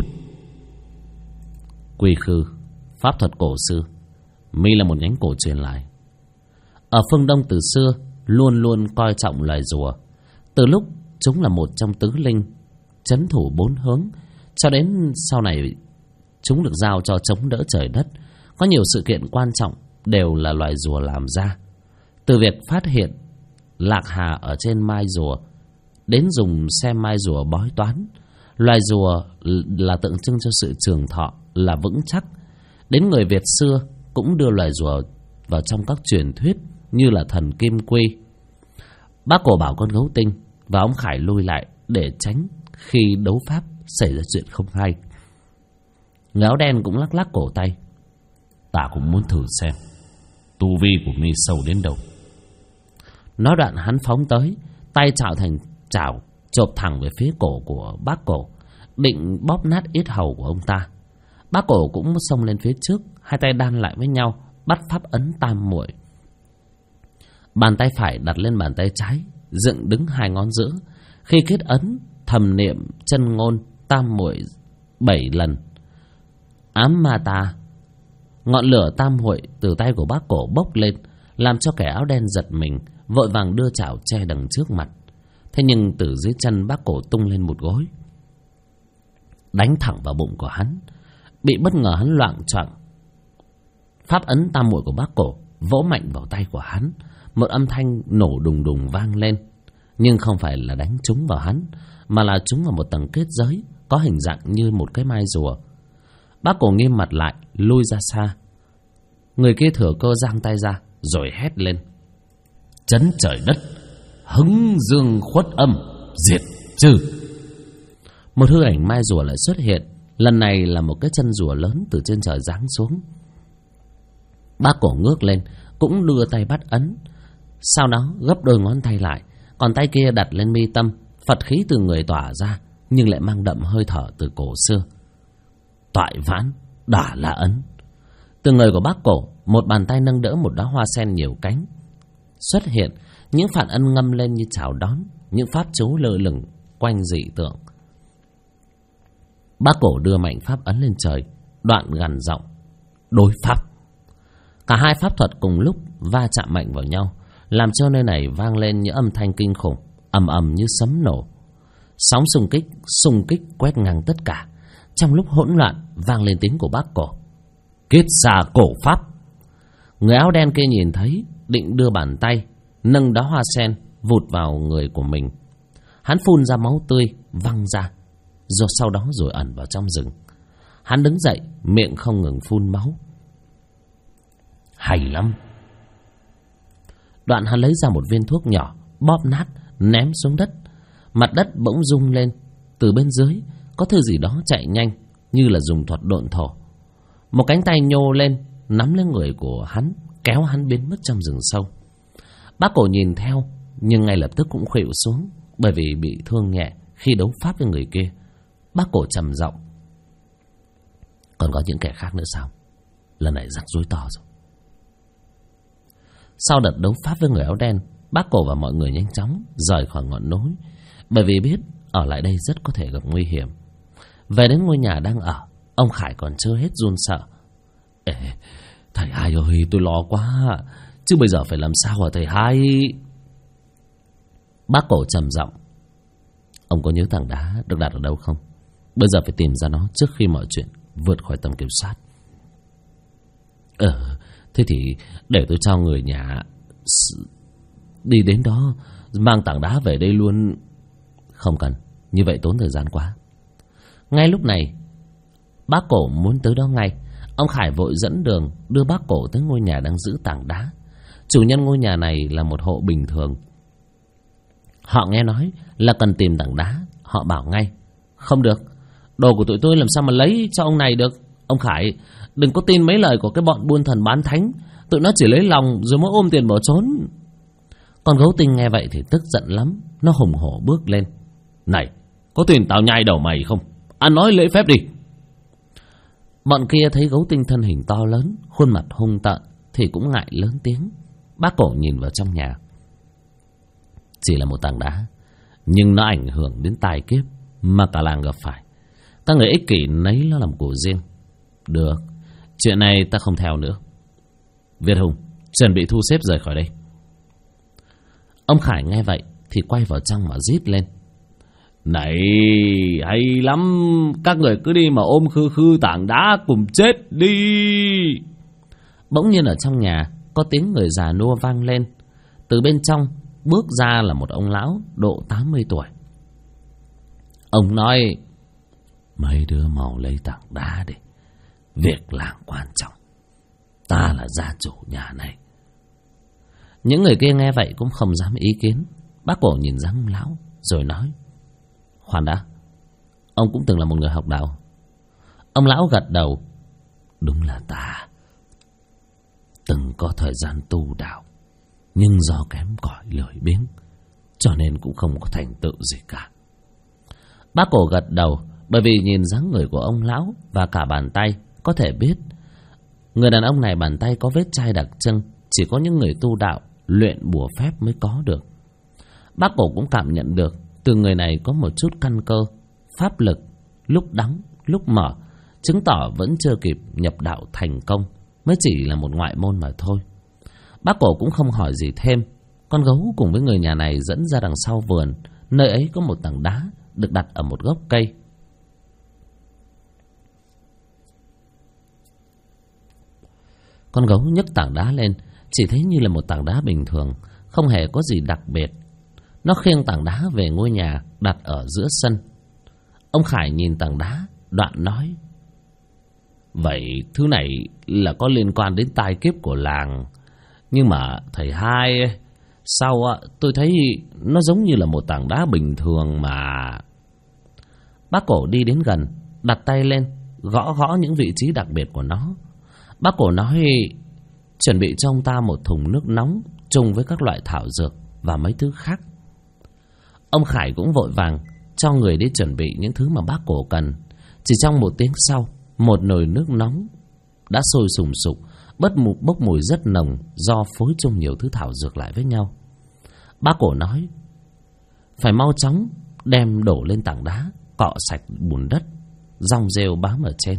Quy khư, pháp thuật cổ xưa, mi là một nhánh cổ truyền lại. Ở phương Đông từ xưa luôn luôn coi trọng loài rùa. Từ lúc chúng là một trong tứ linh trấn thủ bốn hướng, cho đến sau này chúng được giao cho chống đỡ trời đất. Có nhiều sự kiện quan trọng đều là loài rùa làm ra. Từ việc phát hiện lạc hà ở trên mai rùa, đến dùng xem mai rùa bói toán. Loài rùa là tượng trưng cho sự trường thọ, là vững chắc. Đến người Việt xưa cũng đưa loài rùa vào trong các truyền thuyết như là thần Kim Quy. Bác Cổ bảo con Gấu Tinh và ông Khải lui lại để tránh khi đấu pháp xảy ra chuyện không hay. Người áo đen cũng lắc lắc cổ tay. Ta cũng muốn thử xem tu vi của mi sâu đến đâu. Nói đoạn hắn phóng tới, tay chảo thành chảo, chộp thẳng về phía cổ của bác Cổ, định bóp nát yết hầu của ông ta. Bác Cổ cũng xông lên phía trước, hai tay đan lại với nhau, bắt pháp ấn tam muội. Bàn tay phải đặt lên bàn tay trái, dựng đứng hai ngón giữa. Khi kết ấn, thầm niệm chân ngôn tam muội 7 lần. Ám ma ta. Ngọn lửa tam muội từ tay của bác Cổ bốc lên, làm cho kẻ áo đen giật mình, vội vàng đưa chảo che đằng trước mặt. Thế nhưng từ dưới chân bác Cổ tung lên một gối, đánh thẳng vào bụng của hắn. Bị bất ngờ hắn loạng choạng. Pháp ấn tam muội của bác Cổ vỗ mạnh vào tay của hắn. Một âm thanh nổ đùng đùng vang lên, nhưng không phải là đánh trúng vào hắn, mà là trúng vào một tầng kết giới có hình dạng như một cái mai rùa. Bác Cổ nghiêm mặt lại, lui ra xa. Người kia thừa cơ giang tay ra, rồi hét lên: chấn trời đất, hứng dương khuất âm, diệt trừ. Một hư ảnh mai rùa lại xuất hiện. Lần này là một cái chân rùa lớn từ trên trời giáng xuống. Bác Cổ ngước lên, cũng đưa tay bắt ấn. Sau đó gấp đôi ngón tay lại, còn tay kia đặt lên mi tâm. Phật khí từ người tỏa ra, nhưng lại mang đậm hơi thở từ cổ xưa. Toại vãn đả la ấn. Từ người của bác Cổ, một bàn tay nâng đỡ một đóa hoa sen nhiều cánh xuất hiện. Những phản ân ngâm lên như chào đón, những pháp chú lơ lửng quanh dị tượng. Bác Cổ đưa mạnh pháp ấn lên trời, đoạn gằn giọng: đối pháp. Cả hai pháp thuật cùng lúc va chạm mạnh vào nhau, làm cho nơi này vang lên những âm thanh kinh khủng, ầm ầm như sấm nổ. Sóng xung kích quét ngang tất cả. Trong lúc hỗn loạn vang lên tiếng của bác Cổ: kết xà cổ pháp. Người áo đen kia nhìn thấy, định đưa bàn tay nâng đóa hoa sen vụt vào người của mình. Hắn phun ra máu tươi văng ra, rồi sau đó rồi ẩn vào trong rừng. Hắn đứng dậy, miệng không ngừng phun máu. Hay lắm. Đoạn hắn lấy ra một viên thuốc nhỏ, bóp nát, ném xuống đất. Mặt đất bỗng rung lên. Từ bên dưới có thứ gì đó chạy nhanh, như là dùng thuật độn thổ. Một cánh tay nhô lên, nắm lấy người của hắn, kéo hắn biến mất trong rừng sâu. Bác Cổ nhìn theo, nhưng ngay lập tức cũng khuỵu xuống, bởi vì bị thương nhẹ khi đấu pháp với người kia. Bác Cổ trầm giọng: còn có những kẻ khác nữa sao? Lần này rắc rối to rồi. Sau đợt đấu pháp với người áo đen, bác Cổ và mọi người nhanh chóng rời khỏi ngọn núi, bởi vì biết ở lại đây rất có thể gặp nguy hiểm. Về đến ngôi nhà đang ở, ông Khải còn chưa hết run sợ. Ê, thầy hai ơi, tôi lo quá, chứ bây giờ phải làm sao hả thầy hai? Bác Cổ trầm giọng: ông có nhớ tảng đá được đặt ở đâu không? Bây giờ phải tìm ra nó trước khi mọi chuyện vượt khỏi tầm kiểm soát. Thế thì để tôi cho người nhà đi đến đó mang tảng đá về đây luôn. Không cần, như vậy tốn thời gian quá. Ngay lúc này bác Cổ muốn tới đó ngay. Ông Khải vội dẫn đường đưa bác Cổ tới ngôi nhà đang giữ tảng đá. Chủ nhân ngôi nhà này là một hộ bình thường. Họ nghe nói là cần tìm tảng đá, họ bảo ngay: không được, đồ của tụi tôi làm sao mà lấy cho ông này được. Ông Khải, đừng có tin mấy lời của cái bọn buôn thần bán thánh, tụi nó chỉ lấy lòng rồi mới ôm tiền bỏ trốn. Con Gấu Tinh nghe vậy thì tức giận lắm. Nó hùng hổ bước lên: này, có tiền tao nhai đầu mày không? Ăn nói lễ phép đi. Bọn kia thấy Gấu Tinh thân hình to lớn, khuôn mặt hung tợn thì cũng ngại lớn tiếng. Bác Cổ nhìn vào trong nhà. Chỉ là một tảng đá, Nhưng nó ảnh hưởng đến tai kiếp mà cả làng gặp phải. Các người ích kỷ lấy nó làm của riêng. Được, chuyện này ta không theo nữa. Việt Hùng, chuẩn bị thu xếp rời khỏi đây. Ông Khải nghe vậy thì quay vào trong mà rít lên. Này, hay lắm, các người cứ đi mà ôm khư khư tảng đá cùng chết đi. Bỗng nhiên ở trong nhà có tiếng người già nua vang lên. Từ bên trong bước ra là một ông lão độ 80 tuổi. Ông nói: mấy đứa mau lấy tảng đá đi, việc làng quan trọng, ta là gia chủ nhà này. Những người kia nghe vậy cũng không dám ý kiến. Bác Cổ nhìn dáng ông lão rồi nói: khoan đã, ông cũng từng là một người học đạo. Ông lão gật đầu: đúng là ta từng có thời gian tu đạo, nhưng do kém cỏi lười biếng cho nên cũng không có thành tựu gì cả. Bác Cổ gật đầu, bởi vì nhìn dáng người của ông lão và cả bàn tay có thể biết người đàn ông này bàn tay có vết chai đặc trưng, chỉ có những người tu đạo luyện bùa phép mới có được. Bác Cổ cũng cảm nhận được từ người này có một chút căn cơ, pháp lực lúc đóng lúc mở, chứng tỏ vẫn chưa kịp nhập đạo thành công, mới chỉ là một ngoại môn mà thôi. Bác Cổ cũng không hỏi gì thêm. Con gấu cùng với người nhà này dẫn ra đằng sau vườn, nơi ấy có một tảng đá được đặt ở một gốc cây. Con gấu nhấc tảng đá lên, chỉ thấy như là một tảng đá bình thường, không hề có gì đặc biệt. Nó khiêng tảng đá về ngôi nhà đặt ở giữa sân. Ông Khải nhìn tảng đá, đoạn nói: vậy thứ này là có liên quan đến tai kiếp của làng. Nhưng mà thầy hai, sao tôi thấy nó giống như là một tảng đá bình thường mà. Bác Cổ đi đến gần, đặt tay lên, gõ gõ những vị trí đặc biệt của nó. Bác Cổ nói: chuẩn bị cho ông ta một thùng nước nóng chung với các loại thảo dược và mấy thứ khác. Ông Khải cũng vội vàng cho người đi chuẩn bị những thứ mà bác Cổ cần. Chỉ trong một tiếng sau, một nồi nước nóng đã sôi sùng sục, bốc mùi rất nồng do phối chung nhiều thứ thảo dược lại với nhau. Bác Cổ nói: phải mau chóng đem đổ lên tảng đá, cọ sạch bùn đất, dong rêu bám ở trên.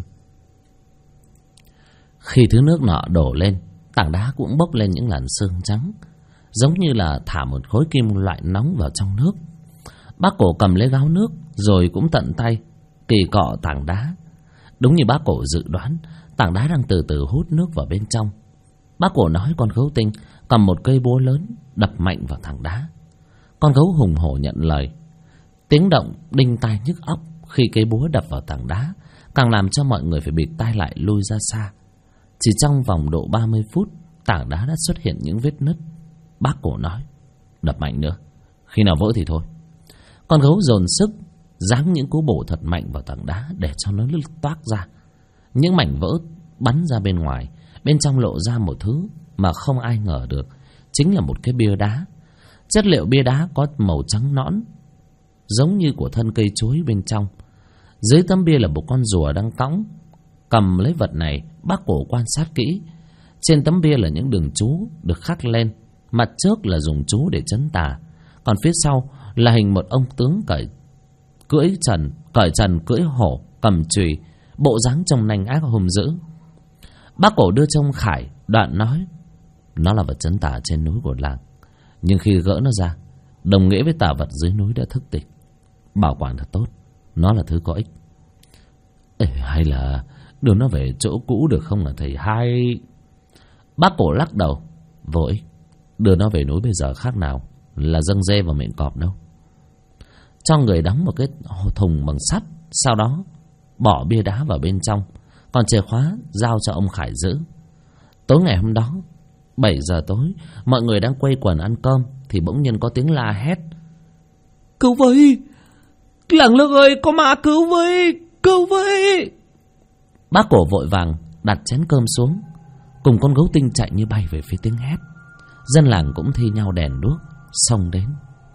Khi thứ nước nọ đổ lên, tảng đá cũng bốc lên những làn sương trắng, giống như là thả một khối kim loại nóng vào trong nước. Bác Cổ cầm lấy gáo nước rồi cũng tận tay kỳ cọ tảng đá. Đúng như bác Cổ dự đoán, tảng đá đang từ từ hút nước vào bên trong. Bác Cổ nói con gấu tinh cầm một cây búa lớn đập mạnh vào tảng đá. Con gấu hùng hổ nhận lời. Tiếng động đinh tai nhức óc khi cây búa đập vào tảng đá càng làm cho mọi người phải bịt tai lại lui ra xa. Chỉ trong vòng độ 30 phút, tảng đá đã xuất hiện những vết nứt. Bác Cổ nói: đập mạnh nữa, khi nào vỡ thì thôi. Con gấu dồn sức giáng những cú bổ thật mạnh vào tảng đá để cho nó lướt toác ra. Những mảnh vỡ bắn ra bên ngoài, bên trong lộ ra một thứ mà không ai ngờ được, chính là một cái bia đá. Chất liệu bia đá có màu trắng nõn, giống như của thân cây chuối bên trong. Dưới tấm bia là một con rùa đang cõng. Cầm lấy vật này, bác Cổ quan sát kỹ. Trên tấm bia là những đường chú được khắc lên. Mặt trước là dùng chú để trấn tà, còn phía sau là hình một ông tướng cởi trần cưỡi hổ, cầm chùy, bộ dáng trông nanh ác hung dữ. Bác Cổ đưa cho ông Khải, đoạn nói: nó là vật trấn tà trên núi của làng, nhưng khi gỡ nó ra, đồng nghĩa với tà vật dưới núi đã thức tỉnh. Bảo quản thật tốt, nó là thứ có ích. Hay là đưa nó về chỗ cũ được không hả thầy hai? Bác Cổ lắc đầu: vô ích, đưa nó về núi bây giờ khác nào là dâng dê vào miệng cọp đâu. Cho người đóng một cái thùng bằng sắt, sau đó bỏ bia đá vào bên trong, còn chìa khóa giao cho ông Khải giữ. Tối ngày hôm đó, 7 giờ tối, mọi người đang quây quần ăn cơm thì bỗng nhiên có tiếng la hét: cứu với! Làng Lương ơi, có ma, cứu với! Cứu với! Bác Cổ vội vàng đặt chén cơm xuống, cùng con gấu tinh chạy như bay về phía tiếng hét. Dân làng cũng thi nhau đèn đuốc xông đến.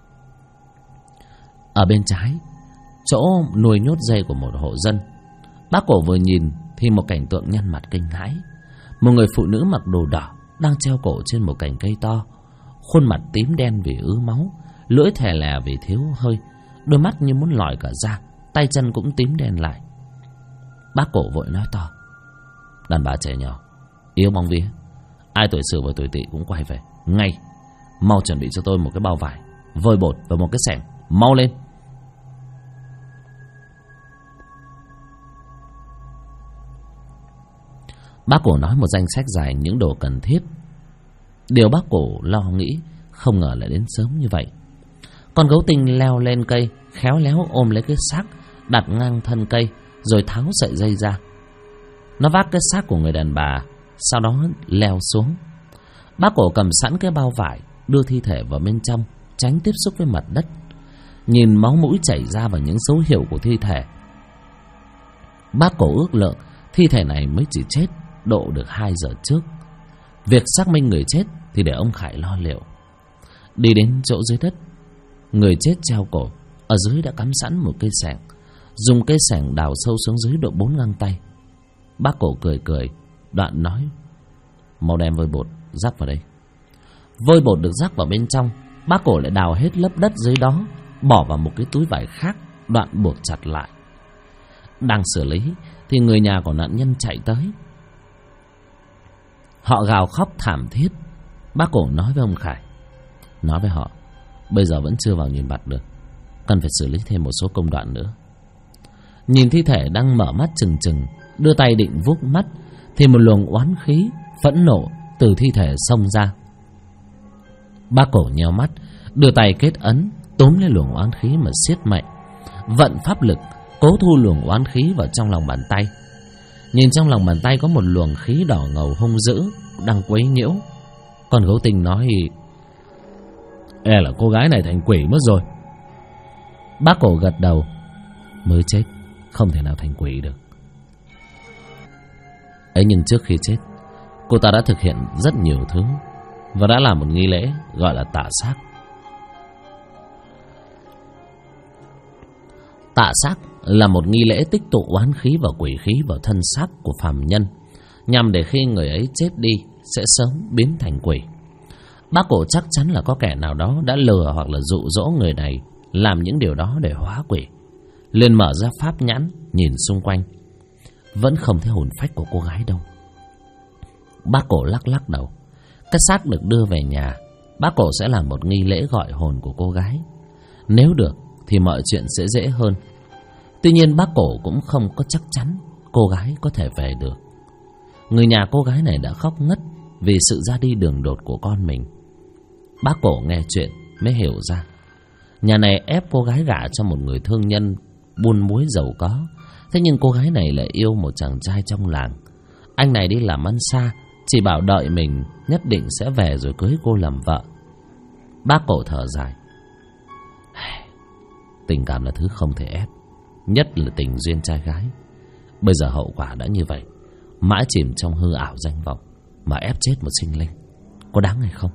Ở bên trái, chỗ nuôi nhốt dê của một hộ dân, bác Cổ vừa nhìn thì một cảnh tượng nhăn mặt kinh hãi. Một người phụ nữ mặc đồ đỏ đang treo cổ trên một cành cây to, khuôn mặt tím đen vì ứ máu, lưỡi thè lè vì thiếu hơi, đôi mắt như muốn lòi cả ra, tay chân cũng tím đen lại. Bác Cổ vội nói to: đàn bà trẻ nhỏ, yếu bóng vía, ai tuổi sửu và tuổi tỵ cũng quay về ngay. Mau chuẩn bị cho tôi một cái bao vải, vôi bột và một cái xẻng, mau lên. Bác Cổ nói một danh sách dài những đồ cần thiết. Điều bác Cổ lo nghĩ không ngờ lại đến sớm như vậy. Con gấu tinh leo lên cây, khéo léo ôm lấy cái xác đặt ngang thân cây, rồi tháo sợi dây ra. Nó vác cái xác của người đàn bà, sau đó leo xuống. Bác Cổ cầm sẵn cái bao vải, đưa thi thể vào bên trong, tránh tiếp xúc với mặt đất. Nhìn máu mũi chảy ra và những dấu hiệu của thi thể, bác Cổ ước lượng thi thể này mới chỉ chết độ được 2 giờ trước. Việc xác minh người chết thì để ông Khải lo liệu. Đi đến chỗ dưới đất, người chết treo cổ, ở dưới đã cắm sẵn một cây xẻng. Dùng cây xẻng đào sâu xuống dưới độ 4 gang tay. Bác Cổ cười cười, đoạn nói: mau đem vôi bột rắc vào đây. Vôi bột được rắc vào bên trong, bác Cổ lại đào hết lớp đất dưới đó, bỏ vào một cái túi vải khác, đoạn buộc chặt lại. Đang xử lý thì người nhà của nạn nhân chạy tới. Họ gào khóc thảm thiết. Bác Cổ nói với ông Khải: nói với họ bây giờ vẫn chưa vào nhìn mặt được, cần phải xử lý thêm một số công đoạn nữa. Nhìn thi thể đang mở mắt trừng trừng, đưa tay định vuốt mắt, thì một luồng oán khí phẫn nộ từ thi thể xông ra. Bác Cổ nheo mắt, đưa tay kết ấn, túm lấy luồng oán khí mà siết mạnh, vận pháp lực cố thu luồng oán khí vào trong lòng bàn tay. Nhìn trong lòng bàn tay có một luồng khí đỏ ngầu hung dữ đang quấy nhiễu. Con gấu tinh nói: e là cô gái này thành quỷ mất rồi. Bác Cổ gật đầu: mới chết không thể nào thành quỷ được. Ấy nhưng trước khi chết, cô ta đã thực hiện rất nhiều thứ và đã làm một nghi lễ gọi là tạ xác. Tạ xác là một nghi lễ tích tụ oán khí và quỷ khí vào thân xác của phàm nhân, nhằm để khi người ấy chết đi sẽ sớm biến thành quỷ. Bác Cổ chắc chắn là có kẻ nào đó đã lừa hoặc là dụ dỗ người này làm những điều đó để hóa quỷ. Liền mở ra pháp nhãn nhìn xung quanh, vẫn không thấy hồn phách của cô gái đâu. Bác Cổ lắc lắc đầu. Cái xác được đưa về nhà, bác Cổ sẽ làm một nghi lễ gọi hồn của cô gái. Nếu được thì mọi chuyện sẽ dễ hơn. Tuy nhiên bác Cổ cũng không có chắc chắn cô gái có thể về được. Người nhà cô gái này đã khóc ngất vì sự ra đi đường đột của con mình. Bác Cổ nghe chuyện mới hiểu ra, nhà này ép cô gái gả cho một người thương nhân buôn muối giàu có. Thế nhưng cô gái này lại yêu một chàng trai trong làng. Anh này đi làm ăn xa, chỉ bảo đợi mình nhất định sẽ về rồi cưới cô làm vợ. Bác Cổ thở dài: tình cảm là thứ không thể ép, nhất là tình duyên trai gái. Bây giờ hậu quả đã như vậy, mãi chìm trong hư ảo danh vọng mà ép chết một sinh linh, có đáng hay không?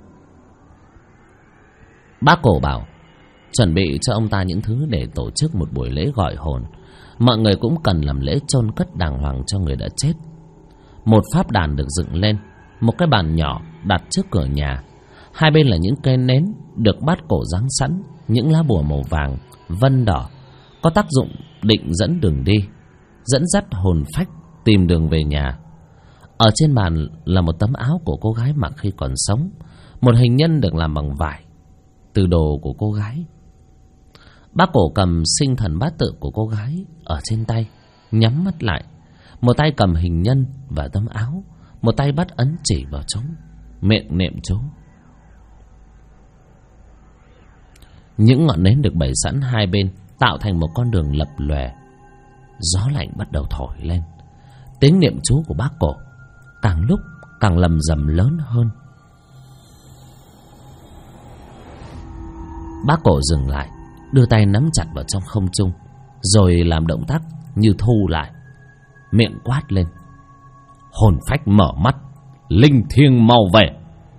Bác Cổ bảo chuẩn bị cho ông ta những thứ để tổ chức một buổi lễ gọi hồn. Mọi người cũng cần làm lễ chôn cất đàng hoàng cho người đã chết. Một pháp đàn được dựng lên, một cái bàn nhỏ đặt trước cửa nhà. Hai bên là những cây nến được bát Cổ giáng sẵn những lá bùa màu vàng, vân đỏ, có tác dụng định dẫn đường đi, dẫn dắt hồn phách tìm đường về nhà. Ở trên bàn là một tấm áo của cô gái mặc khi còn sống, một hình nhân được làm bằng vải, từ đồ của cô gái. Bác Cổ cầm sinh thần bát tự của cô gái ở trên tay, nhắm mắt lại. Một tay cầm hình nhân và tấm áo, một tay bắt ấn chỉ vào trống, miệng niệm chú. Những ngọn nến được bày sẵn hai bên tạo thành một con đường lập lòe. Gió lạnh bắt đầu thổi lên. Tiếng niệm chú của bác Cổ càng lúc càng lầm rầm lớn hơn. Bác Cổ dừng lại, đưa tay nắm chặt vào trong không trung, rồi làm động tác như thu lại, miệng quát lên: hồn phách mở mắt, linh thiêng mau về.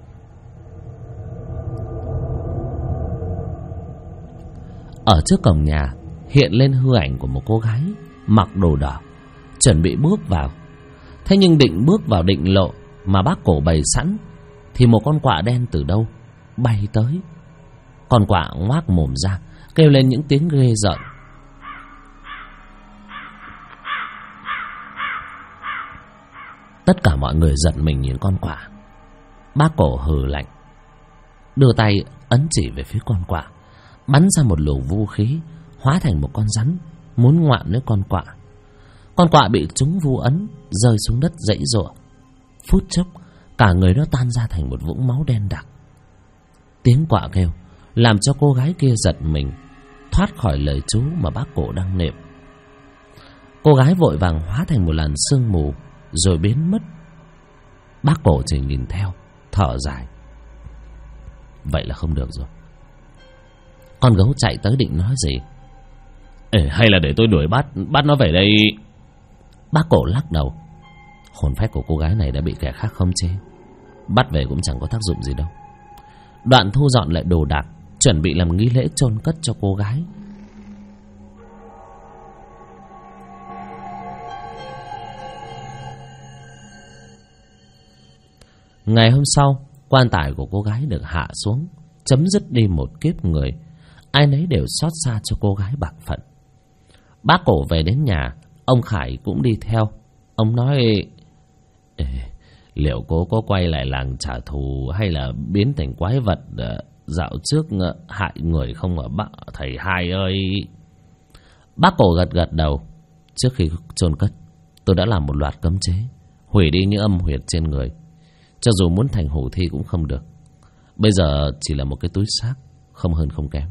Ở trước cổng nhà hiện lên hư ảnh của một cô gái mặc đồ đỏ, chuẩn bị bước vào. Thế nhưng định bước vào định lộ mà bác Cổ bày sẵn thì một con quạ đen từ đâu bay tới. Con quạ ngoác mồm ra, kêu lên những tiếng ghê rợn. Tất cả mọi người giật mình nhìn con quạ. Bác Cổ hừ lạnh, đưa tay ấn chỉ về phía con quạ, bắn ra một luồng vũ khí, hóa thành một con rắn, muốn ngoạm lấy con quạ. Con quạ bị trúng vu ấn, rơi xuống đất giãy giụa. Phút chốc, cả người nó tan ra thành một vũng máu đen đặc. Tiếng quạ kêu làm cho cô gái kia giật mình, thoát khỏi lời chú mà bác Cổ đang niệm. Cô gái vội vàng hóa thành một làn sương mù rồi biến mất. Bác Cổ chỉ nhìn theo, thở dài. Vậy là không được rồi. Con gấu chạy tới định nói gì. Hay là để tôi đuổi bắt nó về đây. Bác Cổ lắc đầu. Hồn phách của cô gái này đã bị kẻ khác khống chế, bắt về cũng chẳng có tác dụng gì đâu. Đoạn thu dọn lại đồ đạc, chuẩn bị làm nghi lễ chôn cất cho cô gái. Ngày hôm sau, quan tài của cô gái được hạ xuống, chấm dứt đi một kiếp người. Ai nấy đều xót xa cho cô gái bạc phận. Bác Cổ về đến nhà, ông Khải cũng đi theo. Ông nói: liệu cô có quay lại làng trả thù, hay là biến thành quái vật dạo trước hại người không ở bác thầy hai ơi? Bác Cổ gật gật đầu. Trước khi chôn cất, tôi đã làm một loạt cấm chế, hủy đi những âm huyệt trên người. Cho dù muốn thành hủ thi cũng không được. Bây giờ chỉ là một cái túi xác, không hơn không kém.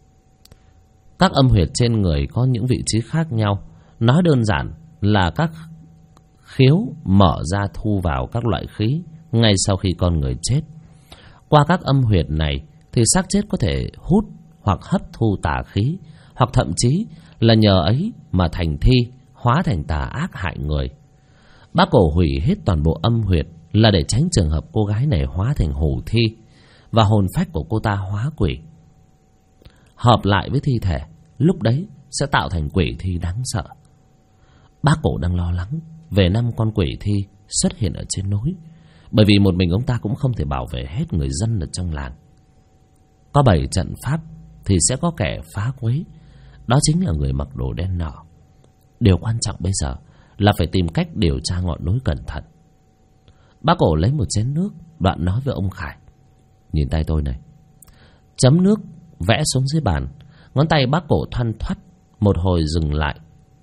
Các âm huyệt trên người có những vị trí khác nhau. Nói đơn giản là các khiếu mở ra thu vào các loại khí ngay sau khi con người chết. Qua các âm huyệt này thì xác chết có thể hút hoặc hấp thu tà khí, hoặc thậm chí là nhờ ấy mà thành thi, hóa thành tà ác hại người. Bác Cổ hủy hết toàn bộ âm huyệt là để tránh trường hợp cô gái này hóa thành hủ thi và hồn phách của cô ta hóa quỷ, hợp lại với thi thể, lúc đấy sẽ tạo thành quỷ thi đáng sợ. Bác Cổ đang lo lắng về 5 con quỷ thi xuất hiện ở trên núi, bởi vì một mình ông ta cũng không thể bảo vệ hết người dân ở trong làng. Có 7 trận pháp thì sẽ có kẻ phá quấy, đó chính là người mặc đồ đen nọ. Điều quan trọng bây giờ là phải tìm cách điều tra ngọn núi cẩn thận. Bác Cổ lấy một chén nước, đoạn nói với ông Khải: nhìn tay tôi này. Chấm nước vẽ xuống dưới bàn. Ngón tay bác Cổ thoăn thoắt, một hồi dừng lại.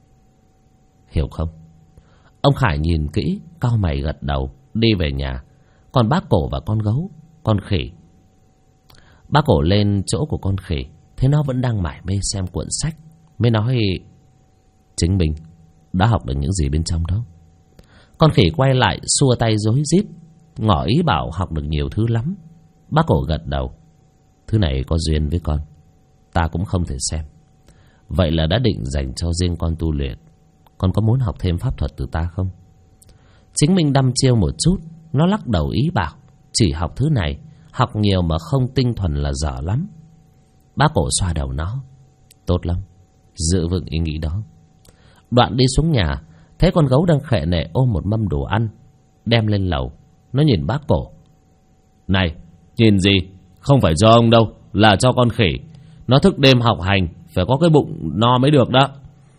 Hiểu không? Ông Khải nhìn kỹ, cau mày gật đầu, đi về nhà. Còn bác Cổ và con gấu, con khỉ. Bác Cổ lên chỗ của con khỉ, thấy nó vẫn đang mải mê xem cuộn sách, mới nói: chính mình đã học được những gì bên trong đó? Con khỉ quay lại xua tay rối rít, ngỏ ý bảo học được nhiều thứ lắm. Bác Cổ gật đầu. Thứ này có duyên với con, ta cũng không thể xem. Vậy là đã định dành cho riêng con tu luyện. Con có muốn học thêm pháp thuật từ ta không? Chính mình đăm chiêu một chút, nó lắc đầu ý bảo: chỉ học thứ này, học nhiều mà không tinh thuần là dở lắm. Bác Cổ xoa đầu nó: tốt lắm, giữ vững ý nghĩ đó. Đoạn đi xuống nhà, thấy con gấu đang khệ nệ ôm một mâm đồ ăn, đem lên lầu. Nó nhìn bác Cổ: này, nhìn gì? Không phải cho ông đâu, là cho con khỉ. Nó thức đêm học hành, phải có cái bụng no mới được đó.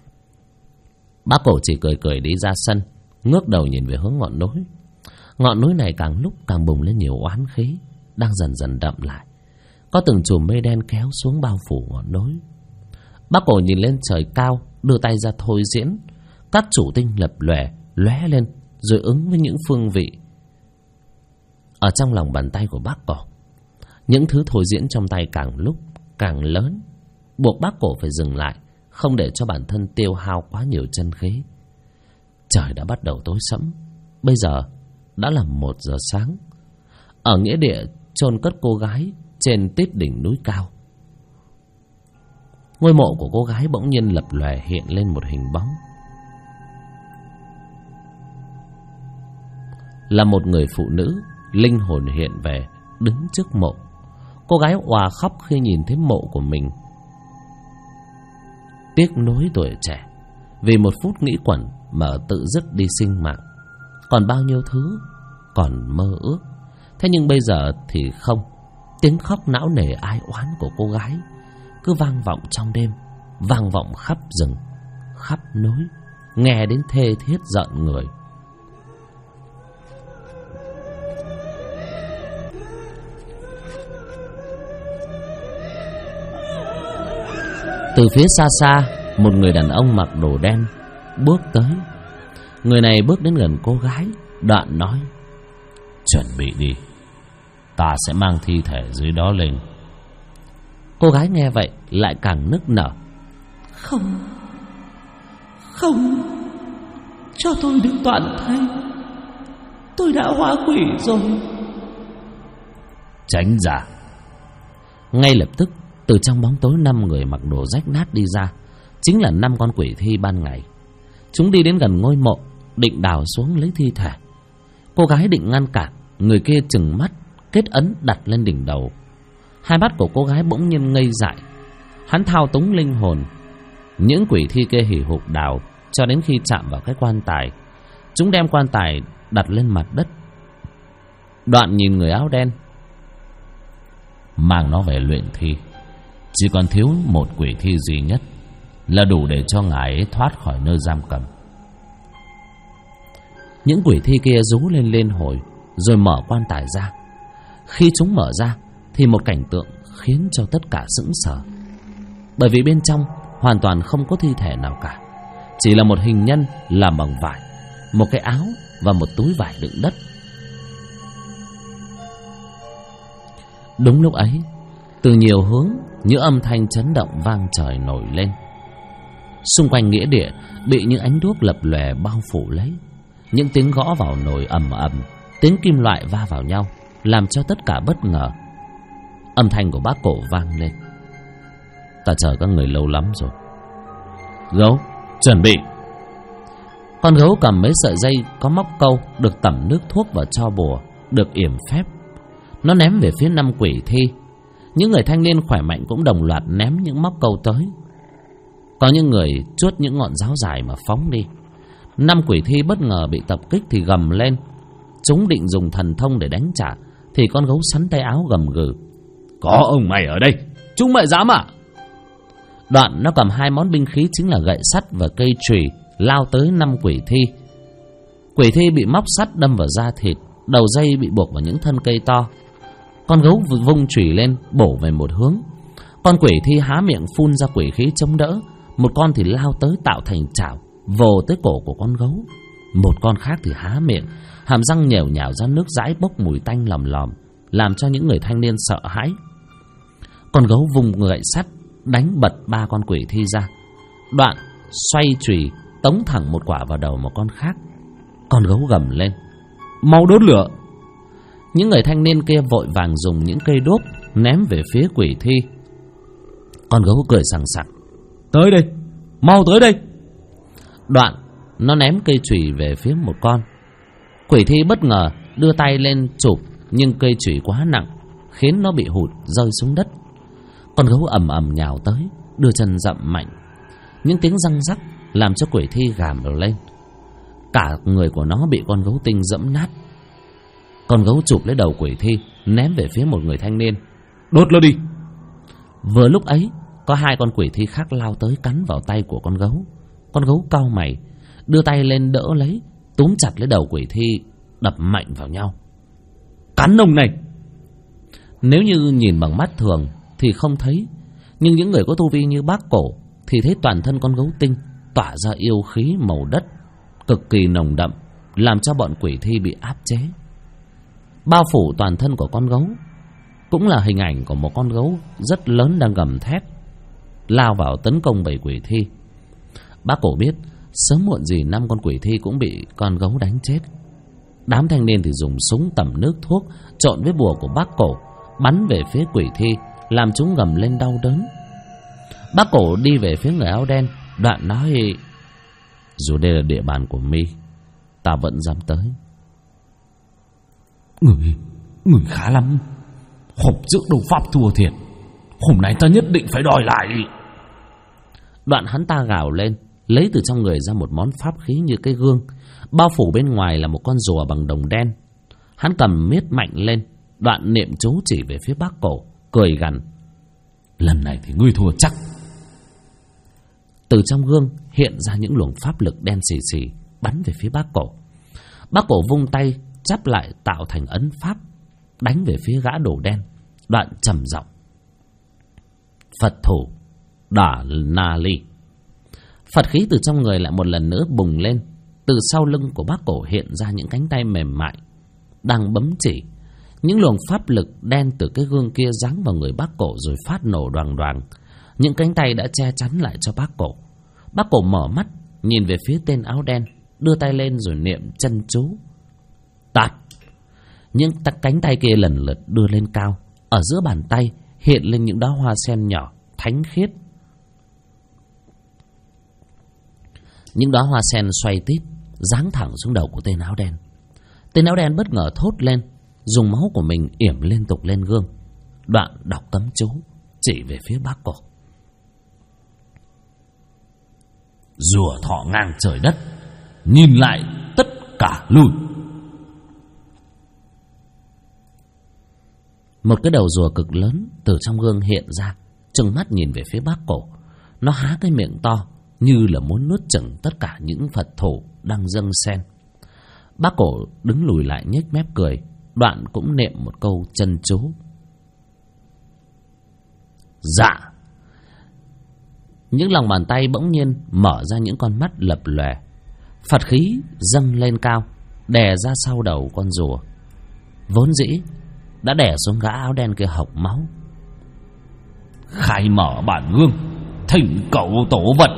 Bác Cổ chỉ cười cười đi ra sân, ngước đầu nhìn về hướng ngọn núi. Ngọn núi này càng lúc càng bùng lên nhiều oán khí, đang dần dần đậm lại. Có từng chùm mây đen kéo xuống bao phủ ngọn núi. Bác Cổ nhìn lên trời cao, đưa tay ra thôi diễn. Các chủ tinh lập lòe, lóe lên, rồi ứng với những phương vị ở trong lòng bàn tay của bác Cổ. Những thứ thôi diễn trong tay càng lúc càng lớn, buộc bác Cổ phải dừng lại, không để cho bản thân tiêu hao quá nhiều chân khí. Trời đã bắt đầu tối sẫm, bây giờ đã là 1 giờ sáng. Ở nghĩa địa chôn cất cô gái trên tít đỉnh núi cao, ngôi mộ của cô gái bỗng nhiên lập lòe hiện lên một hình bóng. Là một người phụ nữ, linh hồn hiện về, đứng trước mộ. Cô gái òa khóc khi nhìn thấy mộ của mình. Tiếc nuối tuổi trẻ, vì một phút nghĩ quẩn mà tự dứt đi sinh mạng. Còn bao nhiêu thứ còn mơ ước, thế nhưng bây giờ thì không. Tiếng khóc não nề ai oán của cô gái cứ vang vọng trong đêm, vang vọng khắp rừng, khắp núi, nghe đến thê thiết giận người. Từ phía xa xa, một người đàn ông mặc đồ đen bước tới. Người này bước đến gần cô gái, đoạn nói: "Chuẩn bị đi, ta sẽ mang thi thể dưới đó lên." Cô gái nghe vậy lại càng nức nở: Không, cho tôi được toàn thây, tôi đã hóa quỷ rồi." Tránh ra. Ngay lập tức, từ trong bóng tối 5 người mặc đồ rách nát đi ra. Chính là 5 con quỷ thi ban ngày. Chúng đi đến gần ngôi mộ, định đào xuống lấy thi thể. Cô gái định ngăn cản, người kia trừng mắt, kết ấn đặt lên đỉnh đầu. Hai mắt của cô gái bỗng nhiên ngây dại. Hắn thao túng linh hồn. Những quỷ thi kia hì hục đào cho đến khi chạm vào cái quan tài. Chúng đem quan tài đặt lên mặt đất. Đoạn nhìn người áo đen: "Mang nó về luyện thi. Chỉ còn thiếu một quỷ thi duy nhất là đủ để cho ngài ấy thoát khỏi nơi giam cầm." Những quỷ thi kia rú lên liên hồi, rồi mở quan tài ra. Khi chúng mở ra thì một cảnh tượng khiến cho tất cả sững sờ. Bởi vì bên trong hoàn toàn không có thi thể nào cả, chỉ là một hình nhân làm bằng vải, một cái áo và một túi vải đựng đất. Đúng lúc ấy, từ nhiều hướng những âm thanh chấn động vang trời nổi lên. Xung quanh nghĩa địa bị những ánh đuốc lập lòe bao phủ lấy. Những tiếng gõ vào nồi ầm ầm, tiếng kim loại va vào nhau, làm cho tất cả bất ngờ. Âm thanh của bác cổ vang lên: "Ta chờ các người lâu lắm rồi. Gấu, chuẩn bị." Con gấu cầm mấy sợi dây có móc câu được tẩm nước thuốc và tro bùa, được yểm phép. Nó ném về phía 5 quỷ thi. Những người thanh niên khỏe mạnh cũng đồng loạt ném những móc câu tới. Có những người chuốt những ngọn giáo dài mà phóng đi. 5 quỷ thi bất ngờ bị tập kích thì gầm lên. Chúng định dùng thần thông để đánh trả, thì con gấu sắn tay áo gầm gừ: "Có ông mày ở đây, chúng mày dám à?" Đoạn nó cầm 2 món binh khí chính là gậy sắt và cây chùy lao tới 5 quỷ thi. Quỷ thi bị móc sắt đâm vào da thịt, đầu dây bị buộc vào những thân cây to. Con gấu vung chùy lên bổ về một hướng. Con quỷ thi há miệng phun ra quỷ khí chống đỡ. Một con thì lao tới tạo thành chảo vồ tới cổ của con gấu. Một con khác thì há miệng, hàm răng nhèo nhào ra nước dãi bốc mùi tanh lòm lòm, làm cho những người thanh niên sợ hãi. Con gấu vung gậy sắt đánh bật 3 con quỷ thi ra. Đoạn xoay chùy tống thẳng một quả vào đầu một con khác. Con gấu gầm lên: "Mau đốt lửa!" Những người thanh niên kia vội vàng dùng những cây đuốc ném về phía quỷ thi. Con gấu cười sằng sặc: "Tới đây, mau tới đây!" Đoạn nó ném cây chùy về phía một con. Quỷ thi bất ngờ đưa tay lên chụp, nhưng cây chùy quá nặng khiến nó bị hụt rơi xuống đất. Con gấu ầm ầm nhào tới, đưa chân dậm mạnh. Những tiếng răng rắc làm cho quỷ thi gàm lên. Cả người của nó bị con gấu tinh dẫm nát. Con gấu chụp lấy đầu quỷ thi, ném về phía một người thanh niên: "Đốt nó đi!" Vừa lúc ấy, có 2 con quỷ thi khác lao tới cắn vào tay của con gấu. Con gấu cau mày, đưa tay lên đỡ lấy, túm chặt lấy đầu quỷ thi, đập mạnh vào nhau. "Cắn ông này!" Nếu như nhìn bằng mắt thường thì không thấy, nhưng những người có tu vi như bác cổ thì thấy toàn thân con gấu tinh tỏa ra yêu khí màu đất cực kỳ nồng đậm, làm cho bọn quỷ thi bị áp chế. Bao phủ toàn thân của con gấu cũng là hình ảnh của một con gấu rất lớn đang gầm thét, lao vào tấn công bầy quỷ thi. Bác cổ biết sớm muộn gì 5 con quỷ thi cũng bị con gấu đánh chết. Đám thanh niên thì dùng súng tẩm nước thuốc trộn với bùa của bác cổ bắn về phía quỷ thi, làm chúng gầm lên đau đớn. Bác cổ đi về phía người áo đen, đoạn nói: "Dù đây là địa bàn của mi, ta vẫn dám tới." Người khá lắm. Hộp rượu đầu pháp thua thiệt, hôm nay ta nhất định phải đòi lại." Đoạn hắn ta gào lên, lấy từ trong người ra một món pháp khí như cái gương, bao phủ bên ngoài là một con rùa bằng đồng đen. Hắn cầm miết mạnh lên, Đoạn niệm chú chỉ về phía Bác Cổ, cười gằn: lần này thì ngươi thua chắc. Từ trong gương hiện ra những luồng pháp lực đen xì xì bắn về phía Bác Cổ. Bác Cổ vung tay chắp lại tạo thành ấn pháp, đánh về phía gã đồ đen. Đoạn trầm giọng: Phật thủ Đả Na Ly. Phật khí từ trong người lại một lần nữa bùng lên. Từ sau lưng của Bác Cổ hiện ra những cánh tay mềm mại đang bấm chỉ. Những luồng pháp lực đen từ cái gương kia giáng vào người Bác Cổ rồi phát nổ đoàng đoàng. Những cánh tay đã che chắn lại cho Bác Cổ. Bác Cổ mở mắt nhìn về phía tên áo đen, đưa tay lên rồi niệm chân chú. Tạt. Những cánh tay kia lần lượt đưa lên cao. Ở giữa bàn tay hiện lên những đóa hoa sen nhỏ thánh khiết. Những đóa hoa sen xoay tít giáng thẳng xuống đầu của tên áo đen. Tên áo đen bất ngờ thốt lên, dùng máu của mình yểm liên tục lên gương. Đoạn đọc cấm chú chỉ về phía Bác Cổ. Rùa thọ ngang trời đất, nhìn lại tất cả lùi. Một cái đầu rùa cực lớn từ trong gương hiện ra, trừng mắt nhìn về phía Bác Cổ. Nó há cái miệng to như là muốn nuốt chửng tất cả những Phật thủ đang dâng sen. Bác Cổ đứng lùi lại nhếch mép cười. Đoạn cũng niệm một câu chân chú. Dạ. Những lòng bàn tay bỗng nhiên mở ra những con mắt lập lòe. Phật khí dâng lên cao, đè ra sau đầu con rùa vốn dĩ đã đè xuống gã áo đen kia hộc máu. Khai mở bản gương, thỉnh cầu tổ vật.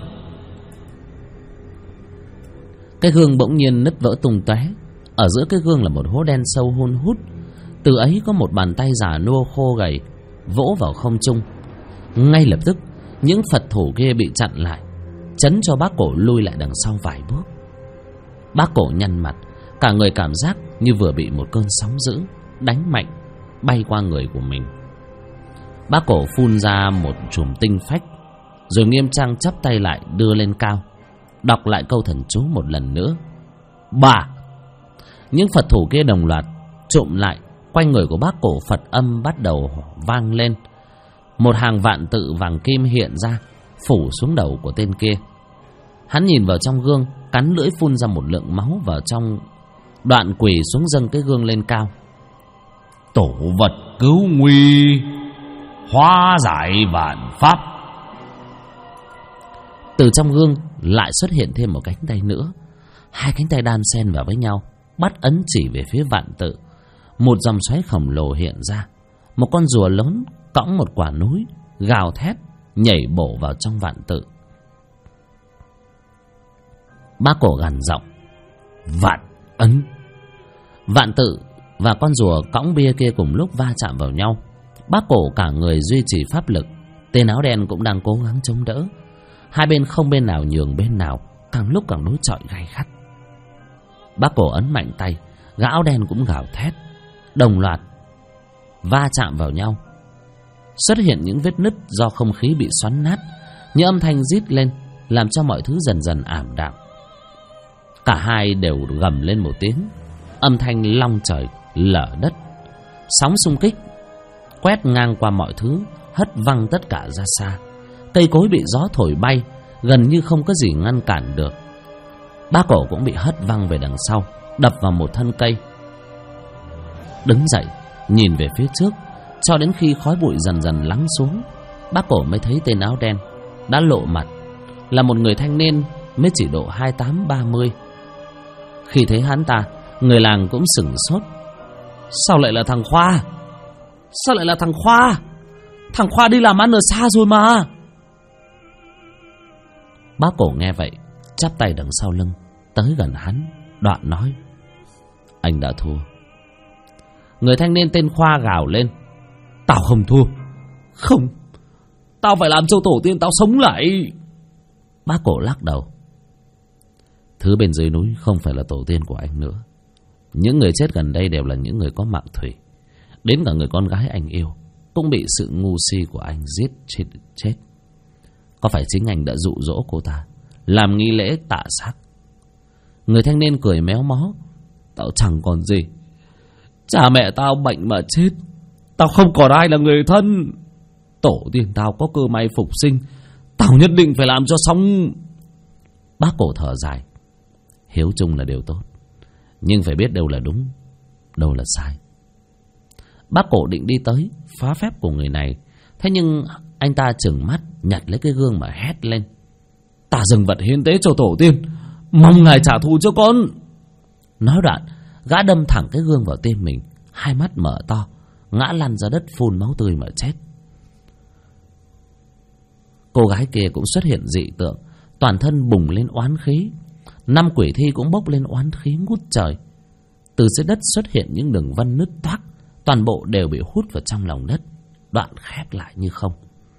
Cái gương bỗng nhiên nứt vỡ tung tóe. Ở giữa cái gương là một hố đen sâu hun hút. Từ ấy có một bàn tay già nua khô gầy vỗ vào không trung. Ngay lập tức những Phật thủ kia bị chặn lại, chấn cho Bác Cổ lui lại đằng sau vài bước. Bác Cổ nhăn mặt, cả người cảm giác như vừa bị một cơn sóng dữ đánh mạnh bay qua người của mình. Bác Cổ phun ra một chùm tinh phách, rồi nghiêm trang chắp tay lại đưa lên cao, đọc lại câu thần chú một lần nữa. 3. Những Phật thủ kia đồng loạt trụm lại quanh người của Bác Cổ. Phật âm bắt đầu vang lên. Một hàng vạn tự vàng kim hiện ra, phủ xuống đầu của tên kia. Hắn nhìn vào trong gương, cắn lưỡi phun ra một lượng máu vào trong. Đoạn quỳ xuống dâng cái gương lên cao. Tổ vật cứu nguy, hóa giải vạn pháp. Từ trong gương lại xuất hiện thêm một cánh tay nữa. Hai cánh tay đan xen vào với nhau, bắt ấn chỉ về phía vạn tự. Một dòng xoáy khổng lồ hiện ra. Một con rùa lớn cõng một quả núi, gào thét nhảy bổ vào trong vạn tự. Bác Cổ gằn giọng: Vạn ấn. Vạn tự và con rùa cõng bia kia cùng lúc va chạm vào nhau. Bác Cổ cả người duy trì pháp lực. Tên áo đen cũng đang cố gắng chống đỡ. Hai bên không bên nào nhường bên nào, càng lúc càng đối chọi gay gắt. Bác Cổ ấn mạnh tay, gã áo đen cũng gào thét. Đồng loạt va chạm vào nhau. Xuất hiện những vết nứt do không khí bị xoắn nát. Những âm thanh rít lên làm cho mọi thứ dần dần ảm đạm. Cả hai đều gầm lên một tiếng. Âm thanh long trời lở đất. Sóng xung kích quét ngang qua mọi thứ, hất văng tất cả ra xa. Cây cối bị gió thổi bay, gần như không có gì ngăn cản được. Bác Cổ cũng bị hất văng về đằng sau, đập vào một thân cây. Đứng dậy nhìn về phía trước, cho đến khi khói bụi dần dần lắng xuống, Bác Cổ mới thấy tên áo đen đã lộ mặt, là một người thanh niên mới chỉ độ 28-30. Khi thấy hắn ta, người làng cũng sửng sốt. Sao lại là thằng Khoa? Sao lại là thằng Khoa? Thằng Khoa đi làm ăn ở xa rồi mà. Bác Cổ nghe vậy, chắp tay đằng sau lưng, tới gần hắn, đoạn nói: Anh đã thua. Người thanh niên tên Khoa gào lên: Tao không thua. Không, tao phải làm cho tổ tiên tao sống lại. Bác Cổ lắc đầu: Thứ bên dưới núi không phải là tổ tiên của anh nữa. Những người chết gần đây đều là những người có mạng thủy. Đến cả người con gái anh yêu cũng bị sự ngu si của anh giết chết. Có phải chính anh đã dụ dỗ cô ta làm nghi lễ tạ xác? Người thanh niên cười méo mó: Tao chẳng còn gì. Cha mẹ tao bệnh mà chết, tao không còn ai là người thân. Tổ tiên tao có cơ may phục sinh, tao nhất định phải làm cho xong. Bác Cổ thở dài. Hiếu chung là điều tốt, nhưng phải biết đâu là đúng, đâu là sai. Bác Cổ định đi tới phá phép của người này, thế nhưng anh ta trừng mắt nhặt lấy cái gương mà hét lên: Ta dâng vật hiến tế cho tổ tiên, mong ngài trả thù cho con. Nói đoạn, gã đâm thẳng cái gương vào tim mình, hai mắt mở to, ngã lăn ra đất phun máu tươi mà chết. Cô gái kia cũng xuất hiện dị tượng, toàn thân bùng lên oán khí. 5 quỷ thi cũng bốc lên oán khí ngút trời. Từ dưới đất xuất hiện những đường vân nứt toác, toàn bộ đều bị hút vào trong lòng đất, đoạn khép lại như không.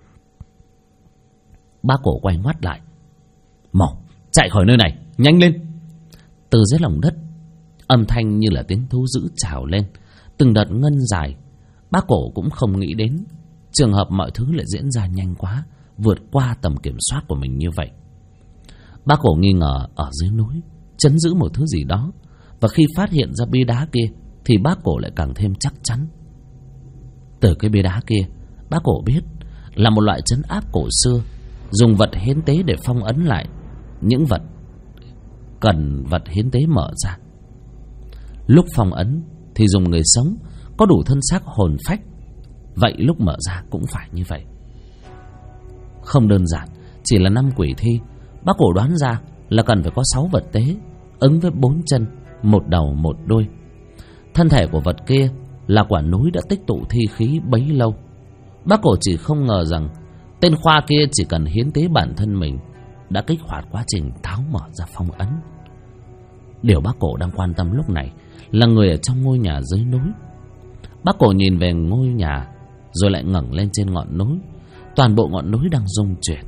Bác Cổ quay ngoắt lại: Mau chạy khỏi nơi này, nhanh lên! Từ dưới lòng đất, âm thanh như là tiếng thú dữ trào lên, từng đợt ngân dài. Bác Cổ cũng không nghĩ đến trường hợp mọi thứ lại diễn ra nhanh quá, vượt qua tầm kiểm soát của mình như vậy. Bác Cổ nghi ngờ ở dưới núi trấn giữ một thứ gì đó, và khi phát hiện ra bia đá kia thì bác Cổ lại càng thêm chắc chắn. Từ cái bia đá kia, bác Cổ biết là một loại trấn áp cổ xưa, dùng vật hiến tế để phong ấn lại những vật cần vật hiến tế mở ra. Lúc phong ấn thì dùng người sống có đủ thân xác hồn phách, vậy lúc mở ra cũng phải như vậy. Không đơn giản chỉ là 5 quỷ thi, bác Cổ đoán ra là cần phải có 6 vật tế, ứng với 4 chân, 1 đầu 1 đuôi. Thân thể của vật kia là quả núi đã tích tụ thi khí bấy lâu. Bác Cổ chỉ không ngờ rằng tên Khoa kia chỉ cần hiến tế bản thân mình đã kích hoạt quá trình tháo mở ra phong ấn. Điều bác Cổ đang quan tâm lúc này là người ở trong ngôi nhà dưới núi. Bác Cổ nhìn về ngôi nhà, rồi lại ngẩng lên trên ngọn núi. Toàn bộ ngọn núi đang rung chuyển.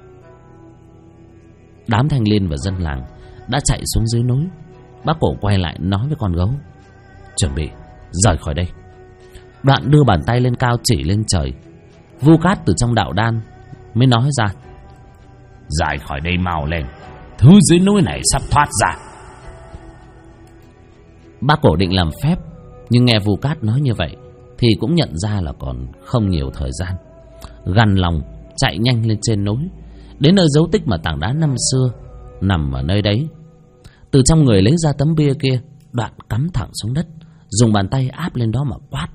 Đám thanh niên và dân làng đã chạy xuống dưới núi. Bác Cổ quay lại nói với con gấu: Chuẩn bị rời khỏi đây. Đoạn đưa bàn tay lên cao chỉ lên trời. Vu Cát từ trong đạo đan mới nói ra: Rời khỏi đây mau lên, thứ dưới núi này sắp thoát ra. Bác Cổ định làm phép, nhưng nghe Vu Cát nói như vậy thì cũng nhận ra là còn không nhiều thời gian. Gằn lòng chạy nhanh lên trên núi, đến nơi dấu tích mà tảng đá năm xưa nằm ở nơi đấy. Từ trong người lấy ra tấm bia kia, đoạn cắm thẳng xuống đất, dùng bàn tay áp lên đó mà quát: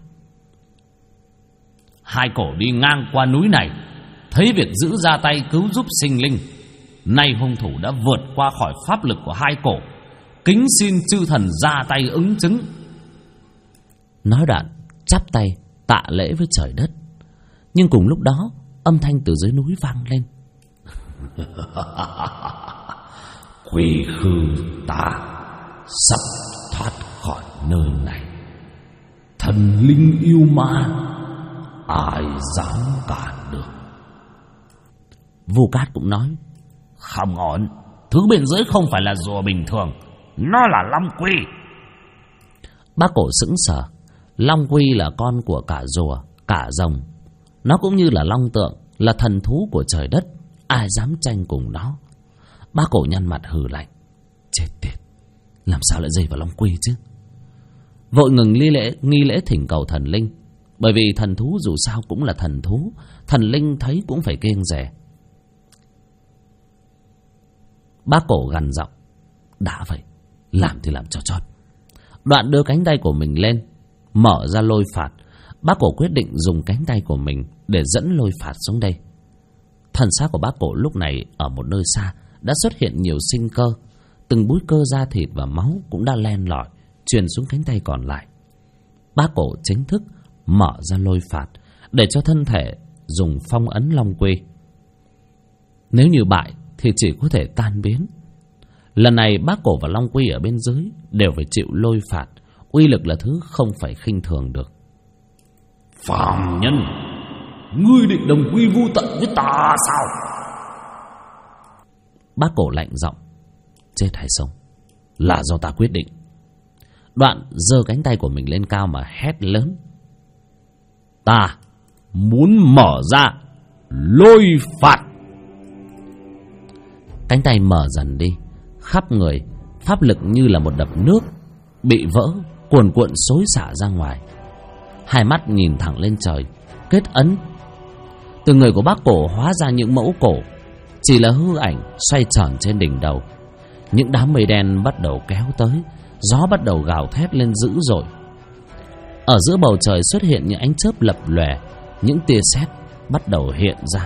Hai cổ đi ngang qua núi này, thấy việc giữ ra tay cứu giúp sinh linh. Nay hung thủ đã vượt qua khỏi pháp lực của hai cổ, kính xin chư thần ra tay ứng chứng. Nói đoạn chắp tay tạ lễ với trời đất. Nhưng cùng lúc đó, âm thanh từ dưới núi vang lên: Quỷ khư ta sắp thoát khỏi nơi này, thần linh yêu ma ai dám cản được. Vu Cát cũng nói: Không ổn, thứ bên dưới không phải là rùa bình thường, nó là long quy. Bác Cổ sững sờ. Long quy là con của cả rùa cả rồng, nó cũng như là long tượng, là thần thú của trời đất, ai dám tranh cùng nó. Bác Cổ nhăn mặt hừ lạnh: Chết tiệt, làm sao lại dây vào long quy chứ? Vội ngừng nghi lễ thỉnh cầu thần linh, bởi vì thần thú dù sao cũng là thần thú, thần linh thấy cũng phải kiêng dè. Bác Cổ gằn giọng: Đã vậy, làm thì làm cho chót. Đoạn đưa cánh tay của mình lên, mở ra lôi phạt. Bác Cổ quyết định dùng cánh tay của mình để dẫn lôi phạt xuống đây. Thân xác của bác Cổ lúc này ở một nơi xa đã xuất hiện nhiều sinh cơ. Từng búi cơ da thịt và máu cũng đã len lỏi truyền xuống cánh tay còn lại. Bác Cổ chính thức mở ra lôi phạt để cho thân thể dùng phong ấn long quy. Nếu như bại thì chỉ có thể tan biến. Lần này bác Cổ và long quy ở bên dưới đều phải chịu lôi phạt, uy lực là thứ không phải khinh thường được. Phàm nhân, ngươi định đồng quy vu tận với ta sao? Bác Cổ lạnh giọng: Chết hay sống là do ta quyết định. Đoạn giơ cánh tay của mình lên cao mà hét lớn: Ta muốn mở ra lôi phạt. Cánh tay mở dần đi, khắp người pháp lực như là một đập nước bị vỡ, cuồn cuộn xối xả ra ngoài. Hai mắt nhìn thẳng lên trời, kết ấn. Từ người của bác cổ hóa ra những mẫu cổ, chỉ là hư ảnh xoay tròn trên đỉnh đầu. Những đám mây đen bắt đầu kéo tới, gió bắt đầu gào thét lên dữ dội. Ở giữa bầu trời xuất hiện những ánh chớp lập lòe, những tia sét bắt đầu hiện ra.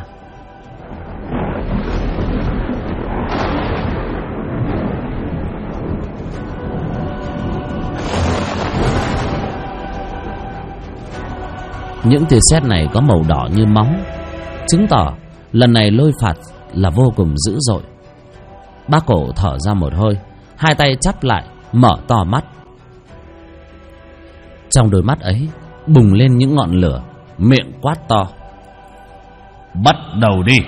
Những tia sét này có màu đỏ như máu, chứng tỏ lần này lôi phạt là vô cùng dữ dội. Bác cổ thở ra một hơi, hai tay chắp lại, mở to mắt. Trong đôi mắt ấy bùng lên những ngọn lửa, miệng quát to: bắt đầu đi.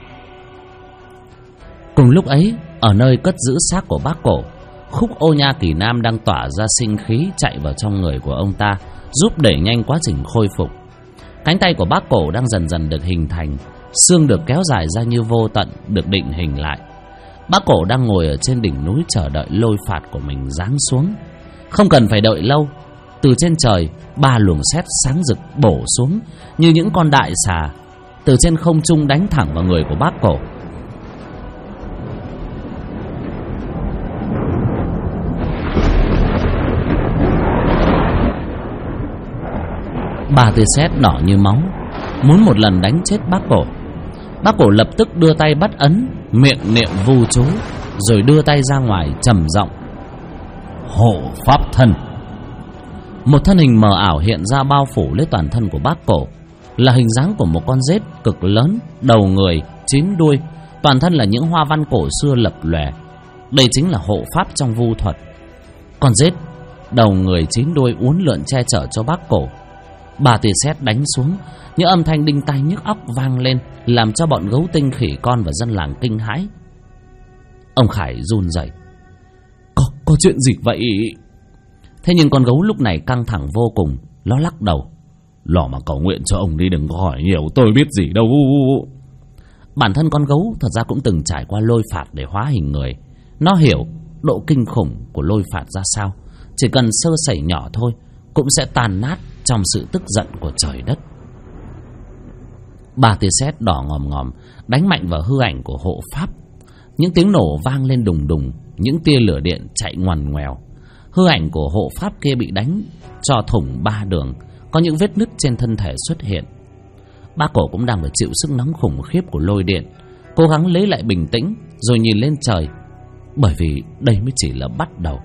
Cùng lúc ấy, ở nơi cất giữ xác của bác cổ, khúc Ô Nha Kỳ Nam đang tỏa ra sinh khí chạy vào trong người của ông ta, giúp đẩy nhanh quá trình khôi phục. Cánh tay của bác cổ đang dần dần được hình thành, xương được kéo dài ra như vô tận, được định hình lại. Bác cổ đang ngồi ở trên đỉnh núi chờ đợi lôi phạt của mình giáng xuống. Không cần phải đợi lâu, từ trên trời 3 luồng sét sáng rực bổ xuống như những con đại xà, từ trên không trung đánh thẳng vào người của bác cổ. Ba tia sét đỏ như máu muốn một lần đánh chết bác cổ. Bác cổ lập tức đưa tay bắt ấn, miệng niệm vu chú, rồi đưa tay ra ngoài trầm giọng: hộ pháp thân. Một thân hình mờ ảo hiện ra bao phủ lấy toàn thân của bác cổ, là hình dáng của một con rết cực lớn, đầu người, 9 đuôi, toàn thân là những hoa văn cổ xưa lập lòe. Đây chính là hộ pháp trong vu thuật. Con rết đầu người 9 đuôi uốn lượn che chở cho bác cổ. 3 tia sét đánh xuống, những âm thanh đinh tai nhức óc vang lên, làm cho bọn gấu tinh khỉ con và dân làng kinh hãi. Ông Khải run rẩy: Có chuyện gì vậy? Thế nhưng con gấu lúc này căng thẳng vô cùng, nó lắc đầu: Lò mà cầu nguyện cho ông đi, đừng có hỏi nhiều, tôi biết gì đâu. Bản thân con gấu thật ra cũng từng trải qua lôi phạt để hóa hình người. Nó hiểu độ kinh khủng của lôi phạt ra sao. Chỉ cần sơ sẩy nhỏ thôi cũng sẽ tàn nát trong sự tức giận của trời đất. 3 tia sét đỏ ngòm ngòm đánh mạnh vào hư ảnh của hộ pháp. Những tiếng nổ vang lên đùng đùng, những tia lửa điện chạy ngoằn ngoèo. Hư ảnh của hộ pháp kia bị đánh cho thủng 3 đường, có những vết nứt trên thân thể xuất hiện. Bác cổ cũng đang phải chịu sức nóng khủng khiếp của lôi điện, cố gắng lấy lại bình tĩnh rồi nhìn lên trời, bởi vì đây mới chỉ là bắt đầu.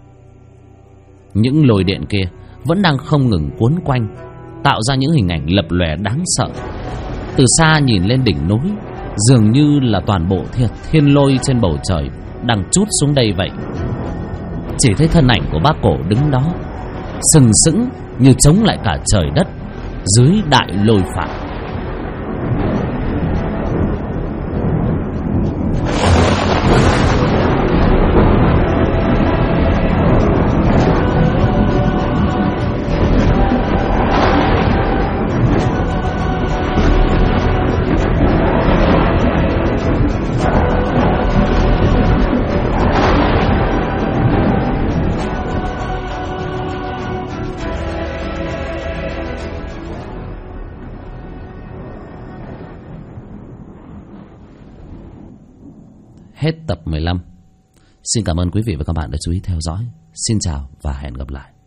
Những lôi điện kia vẫn đang không ngừng cuốn quanh, tạo ra những hình ảnh lập lòe đáng sợ. Từ xa nhìn lên đỉnh núi, dường như là toàn bộ thiên lôi trên bầu trời đang trút xuống đây vậy. Chỉ thấy thân ảnh của bác cổ đứng đó, sừng sững như chống lại cả trời đất dưới đại lôi phạt. Hết tập 15. Xin cảm ơn quý vị và các bạn đã chú ý theo dõi. Xin chào và hẹn gặp lại.